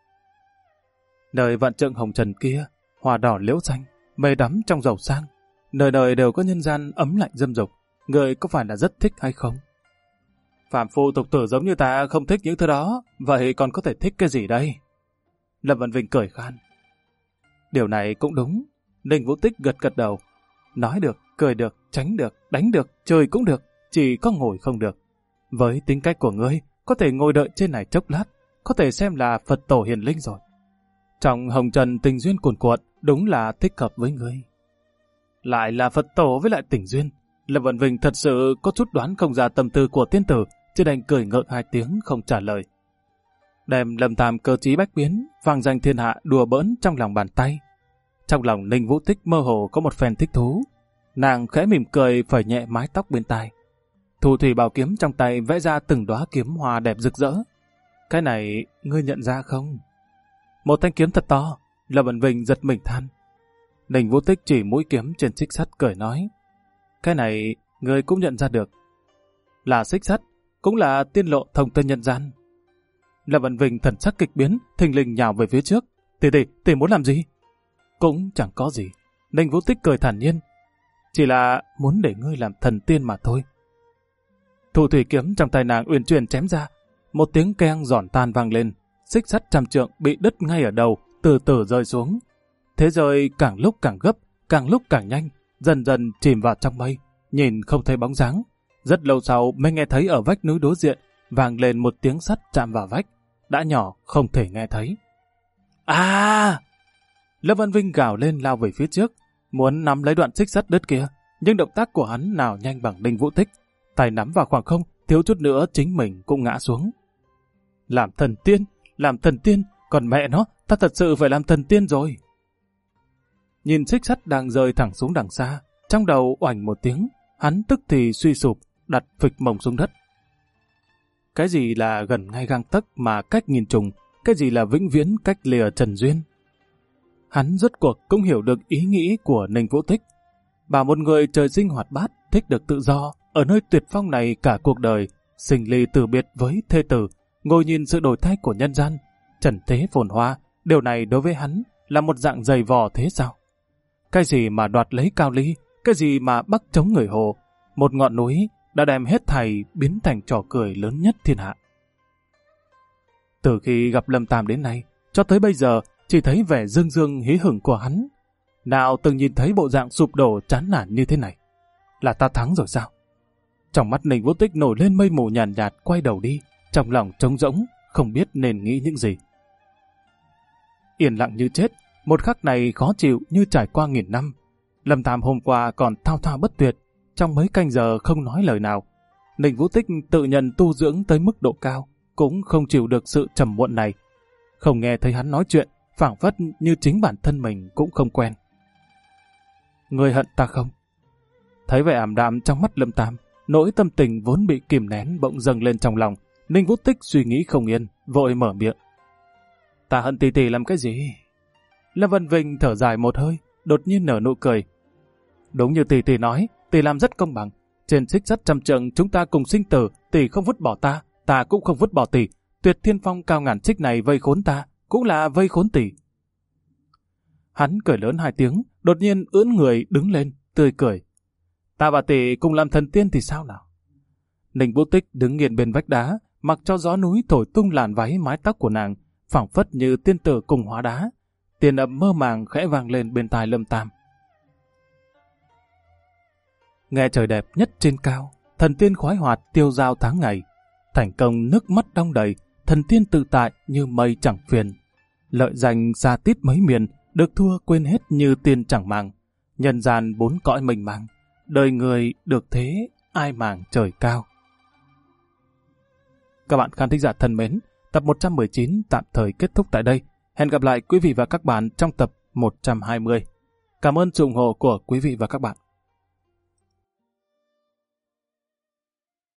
Nơi vạn trượng hồng trần kia, hoa đỏ liễu xanh, mây đắm trong dầu sang, nơi đời đều có nhân gian ấm lạnh dâm dục, người có phải là rất thích hay không? Phạm phu tục tử giống như ta không thích những thứ đó, vậy còn có thể thích cái gì đây? Lâm Vân Vinh cười khan. Điều này cũng đúng. Ninh Vũ Tích gật gật đầu. Nói được, cười được, tránh được, đánh được, chơi cũng được, chỉ có ngồi không được. Với tính cách của ngươi, có thể ngồi đợi trên này chốc lát, có thể xem là Phật tổ hiền linh rồi. Trong hồng trần tình duyên cuồn cuộn, đúng là thích hợp với ngươi. Lại là Phật tổ với lại tình duyên. Lâm Vân Vinh thật sự có chút đoán không ra tâm tư của tiên tử, chỉ đành cười ngợi hai tiếng không trả lời. Đem Lâm Tam cơ trí bách biến, vang danh thiên hạ đùa bỡn trong lòng bàn tay. Trong lòng Ninh Vũ Tích mơ hồ có một phen thích thú. Nàng khẽ mỉm cười phẩy nhẹ mái tóc bên tai. Thu thủy bảo kiếm trong tay vẽ ra từng đóa kiếm hoa đẹp rực rỡ. Cái này ngươi nhận ra không? Một thanh kiếm thật to. Lâm Vân Vinh giật mình than. Ninh Vũ Tích chỉ mũi kiếm trên xích sắt cười nói. Cái này ngươi cũng nhận ra được. Là xích sắt, cũng là tiên lộ thông tên nhân gian. Lâm Vân Vinh thần sắc kịch biến, thình lình nhào về phía trước. Tỷ muốn làm gì? Cũng chẳng có gì. Ninh Vũ Tích cười thản nhiên. Chỉ là muốn để ngươi làm thần tiên mà thôi. Thu thủy kiếm trong tay nàng uyển chuyển chém ra. Một tiếng keng giòn tan vang lên. Xích sắt trăm trượng bị đứt ngay ở đầu, từ từ rơi xuống. Thế rồi càng lúc càng gấp, càng lúc càng nhanh, dần dần chìm vào trong mây, nhìn không thấy bóng dáng. Rất lâu sau mới nghe thấy ở vách núi đối diện vang lên một tiếng sắt chạm vào vách, đã nhỏ không thể nghe thấy. À! Lâm Văn Vinh gào lên lao về phía trước, muốn nắm lấy đoạn xích sắt đứt kia, nhưng động tác của hắn nào nhanh bằng Ninh Vũ Tích, tay nắm vào khoảng không, thiếu chút nữa chính mình cũng ngã xuống. Làm thần tiên, còn mẹ nó, ta thật sự phải làm thần tiên rồi. nhìn xích sắt đang rơi thẳng xuống đằng xa, trong đầu oảnh một tiếng, hắn tức thì suy sụp, đặt phịch mông xuống đất. Cái gì là gần ngay gang tấc mà cách nghìn trùng, cái gì là vĩnh viễn cách lìa trần duyên. Hắn rốt cuộc cũng hiểu được ý nghĩ của Ninh Vũ Tích. Bảo một người trời sinh hoạt bát, thích được tự do, ở nơi tuyệt phong này cả cuộc đời, sinh ly từ biệt với thê tử, ngồi nhìn sự đổi thay của nhân gian, trần thế phồn hoa, điều này đối với hắn là một dạng giày vò thế sao? Cái gì mà đoạt lấy Cao Ly, cái gì mà bắt chống người Hồ, một ngọn núi đã đem hết thảy biến thành trò cười lớn nhất thiên hạ. Từ khi gặp Lâm Tam đến nay, cho tới bây giờ chỉ thấy vẻ dương dương hí hửng của hắn. Nào từng nhìn thấy bộ dạng sụp đổ chán nản như thế này. Là ta thắng rồi sao? Trong mắt Ninh Vũ Tích nổi lên mây mù nhàn nhạt, quay đầu đi, trong lòng trống rỗng, không biết nên nghĩ những gì. Yên lặng như chết, một khắc này khó chịu như trải qua 1000 năm. Lâm Tam hôm qua còn thao thao bất tuyệt, trong mấy canh giờ không nói lời nào. Ninh Vũ Tích tự nhận tu dưỡng tới mức độ cao, cũng không chịu được sự trầm muộn này. Không nghe thấy hắn nói chuyện, phảng phất như chính bản thân mình cũng không quen. Ngươi hận ta không? Thấy vẻ ảm đạm trong mắt Lâm Tam, nỗi tâm tình vốn bị kìm nén bỗng dâng lên trong lòng. Ninh Vũ Tích suy nghĩ không yên, vội mở miệng. Ta hận tỷ tỷ làm cái gì? Lâm Vân Vinh thở dài một hơi, đột nhiên nở nụ cười. Đúng như tỷ tỷ nói, tỷ làm rất công bằng. Trên xích sắt trăm trượng chúng ta cùng sinh tử, tỷ không vứt bỏ ta, ta cũng không vứt bỏ tỷ. Tuyệt thiên phong cao ngàn xích này vây khốn ta, cũng là vây khốn tỷ. Hắn cười lớn 2 tiếng, đột nhiên ưỡn người đứng lên, tươi cười. Ta và tỷ cùng làm thần tiên thì sao nào? Ninh Vũ Tích đứng nghiêng bên vách đá, mặc cho gió núi thổi tung làn váy mái tóc của nàng, phảng phất như tiên tử cùng hóa đá. Tiền âm mơ màng khẽ vang lên bên tai Lâm Tam. Nghe trời đẹp nhất trên cao, thần tiên khoái hoạt tiêu dao tháng ngày. Thành công nước mắt đong đầy, thần tiên tự tại như mây chẳng phiền. Lợi danh xa tít mấy miền, được thua quên hết như tiên chẳng màng. Nhân gian 4 cõi mình mang, đời người được thế ai màng trời cao. Các bạn khán thính giả thân mến, tập 119 tạm thời kết thúc tại đây. Hẹn gặp lại quý vị và các bạn trong tập 120. Cảm ơn sự ủng hộ của quý vị và các bạn.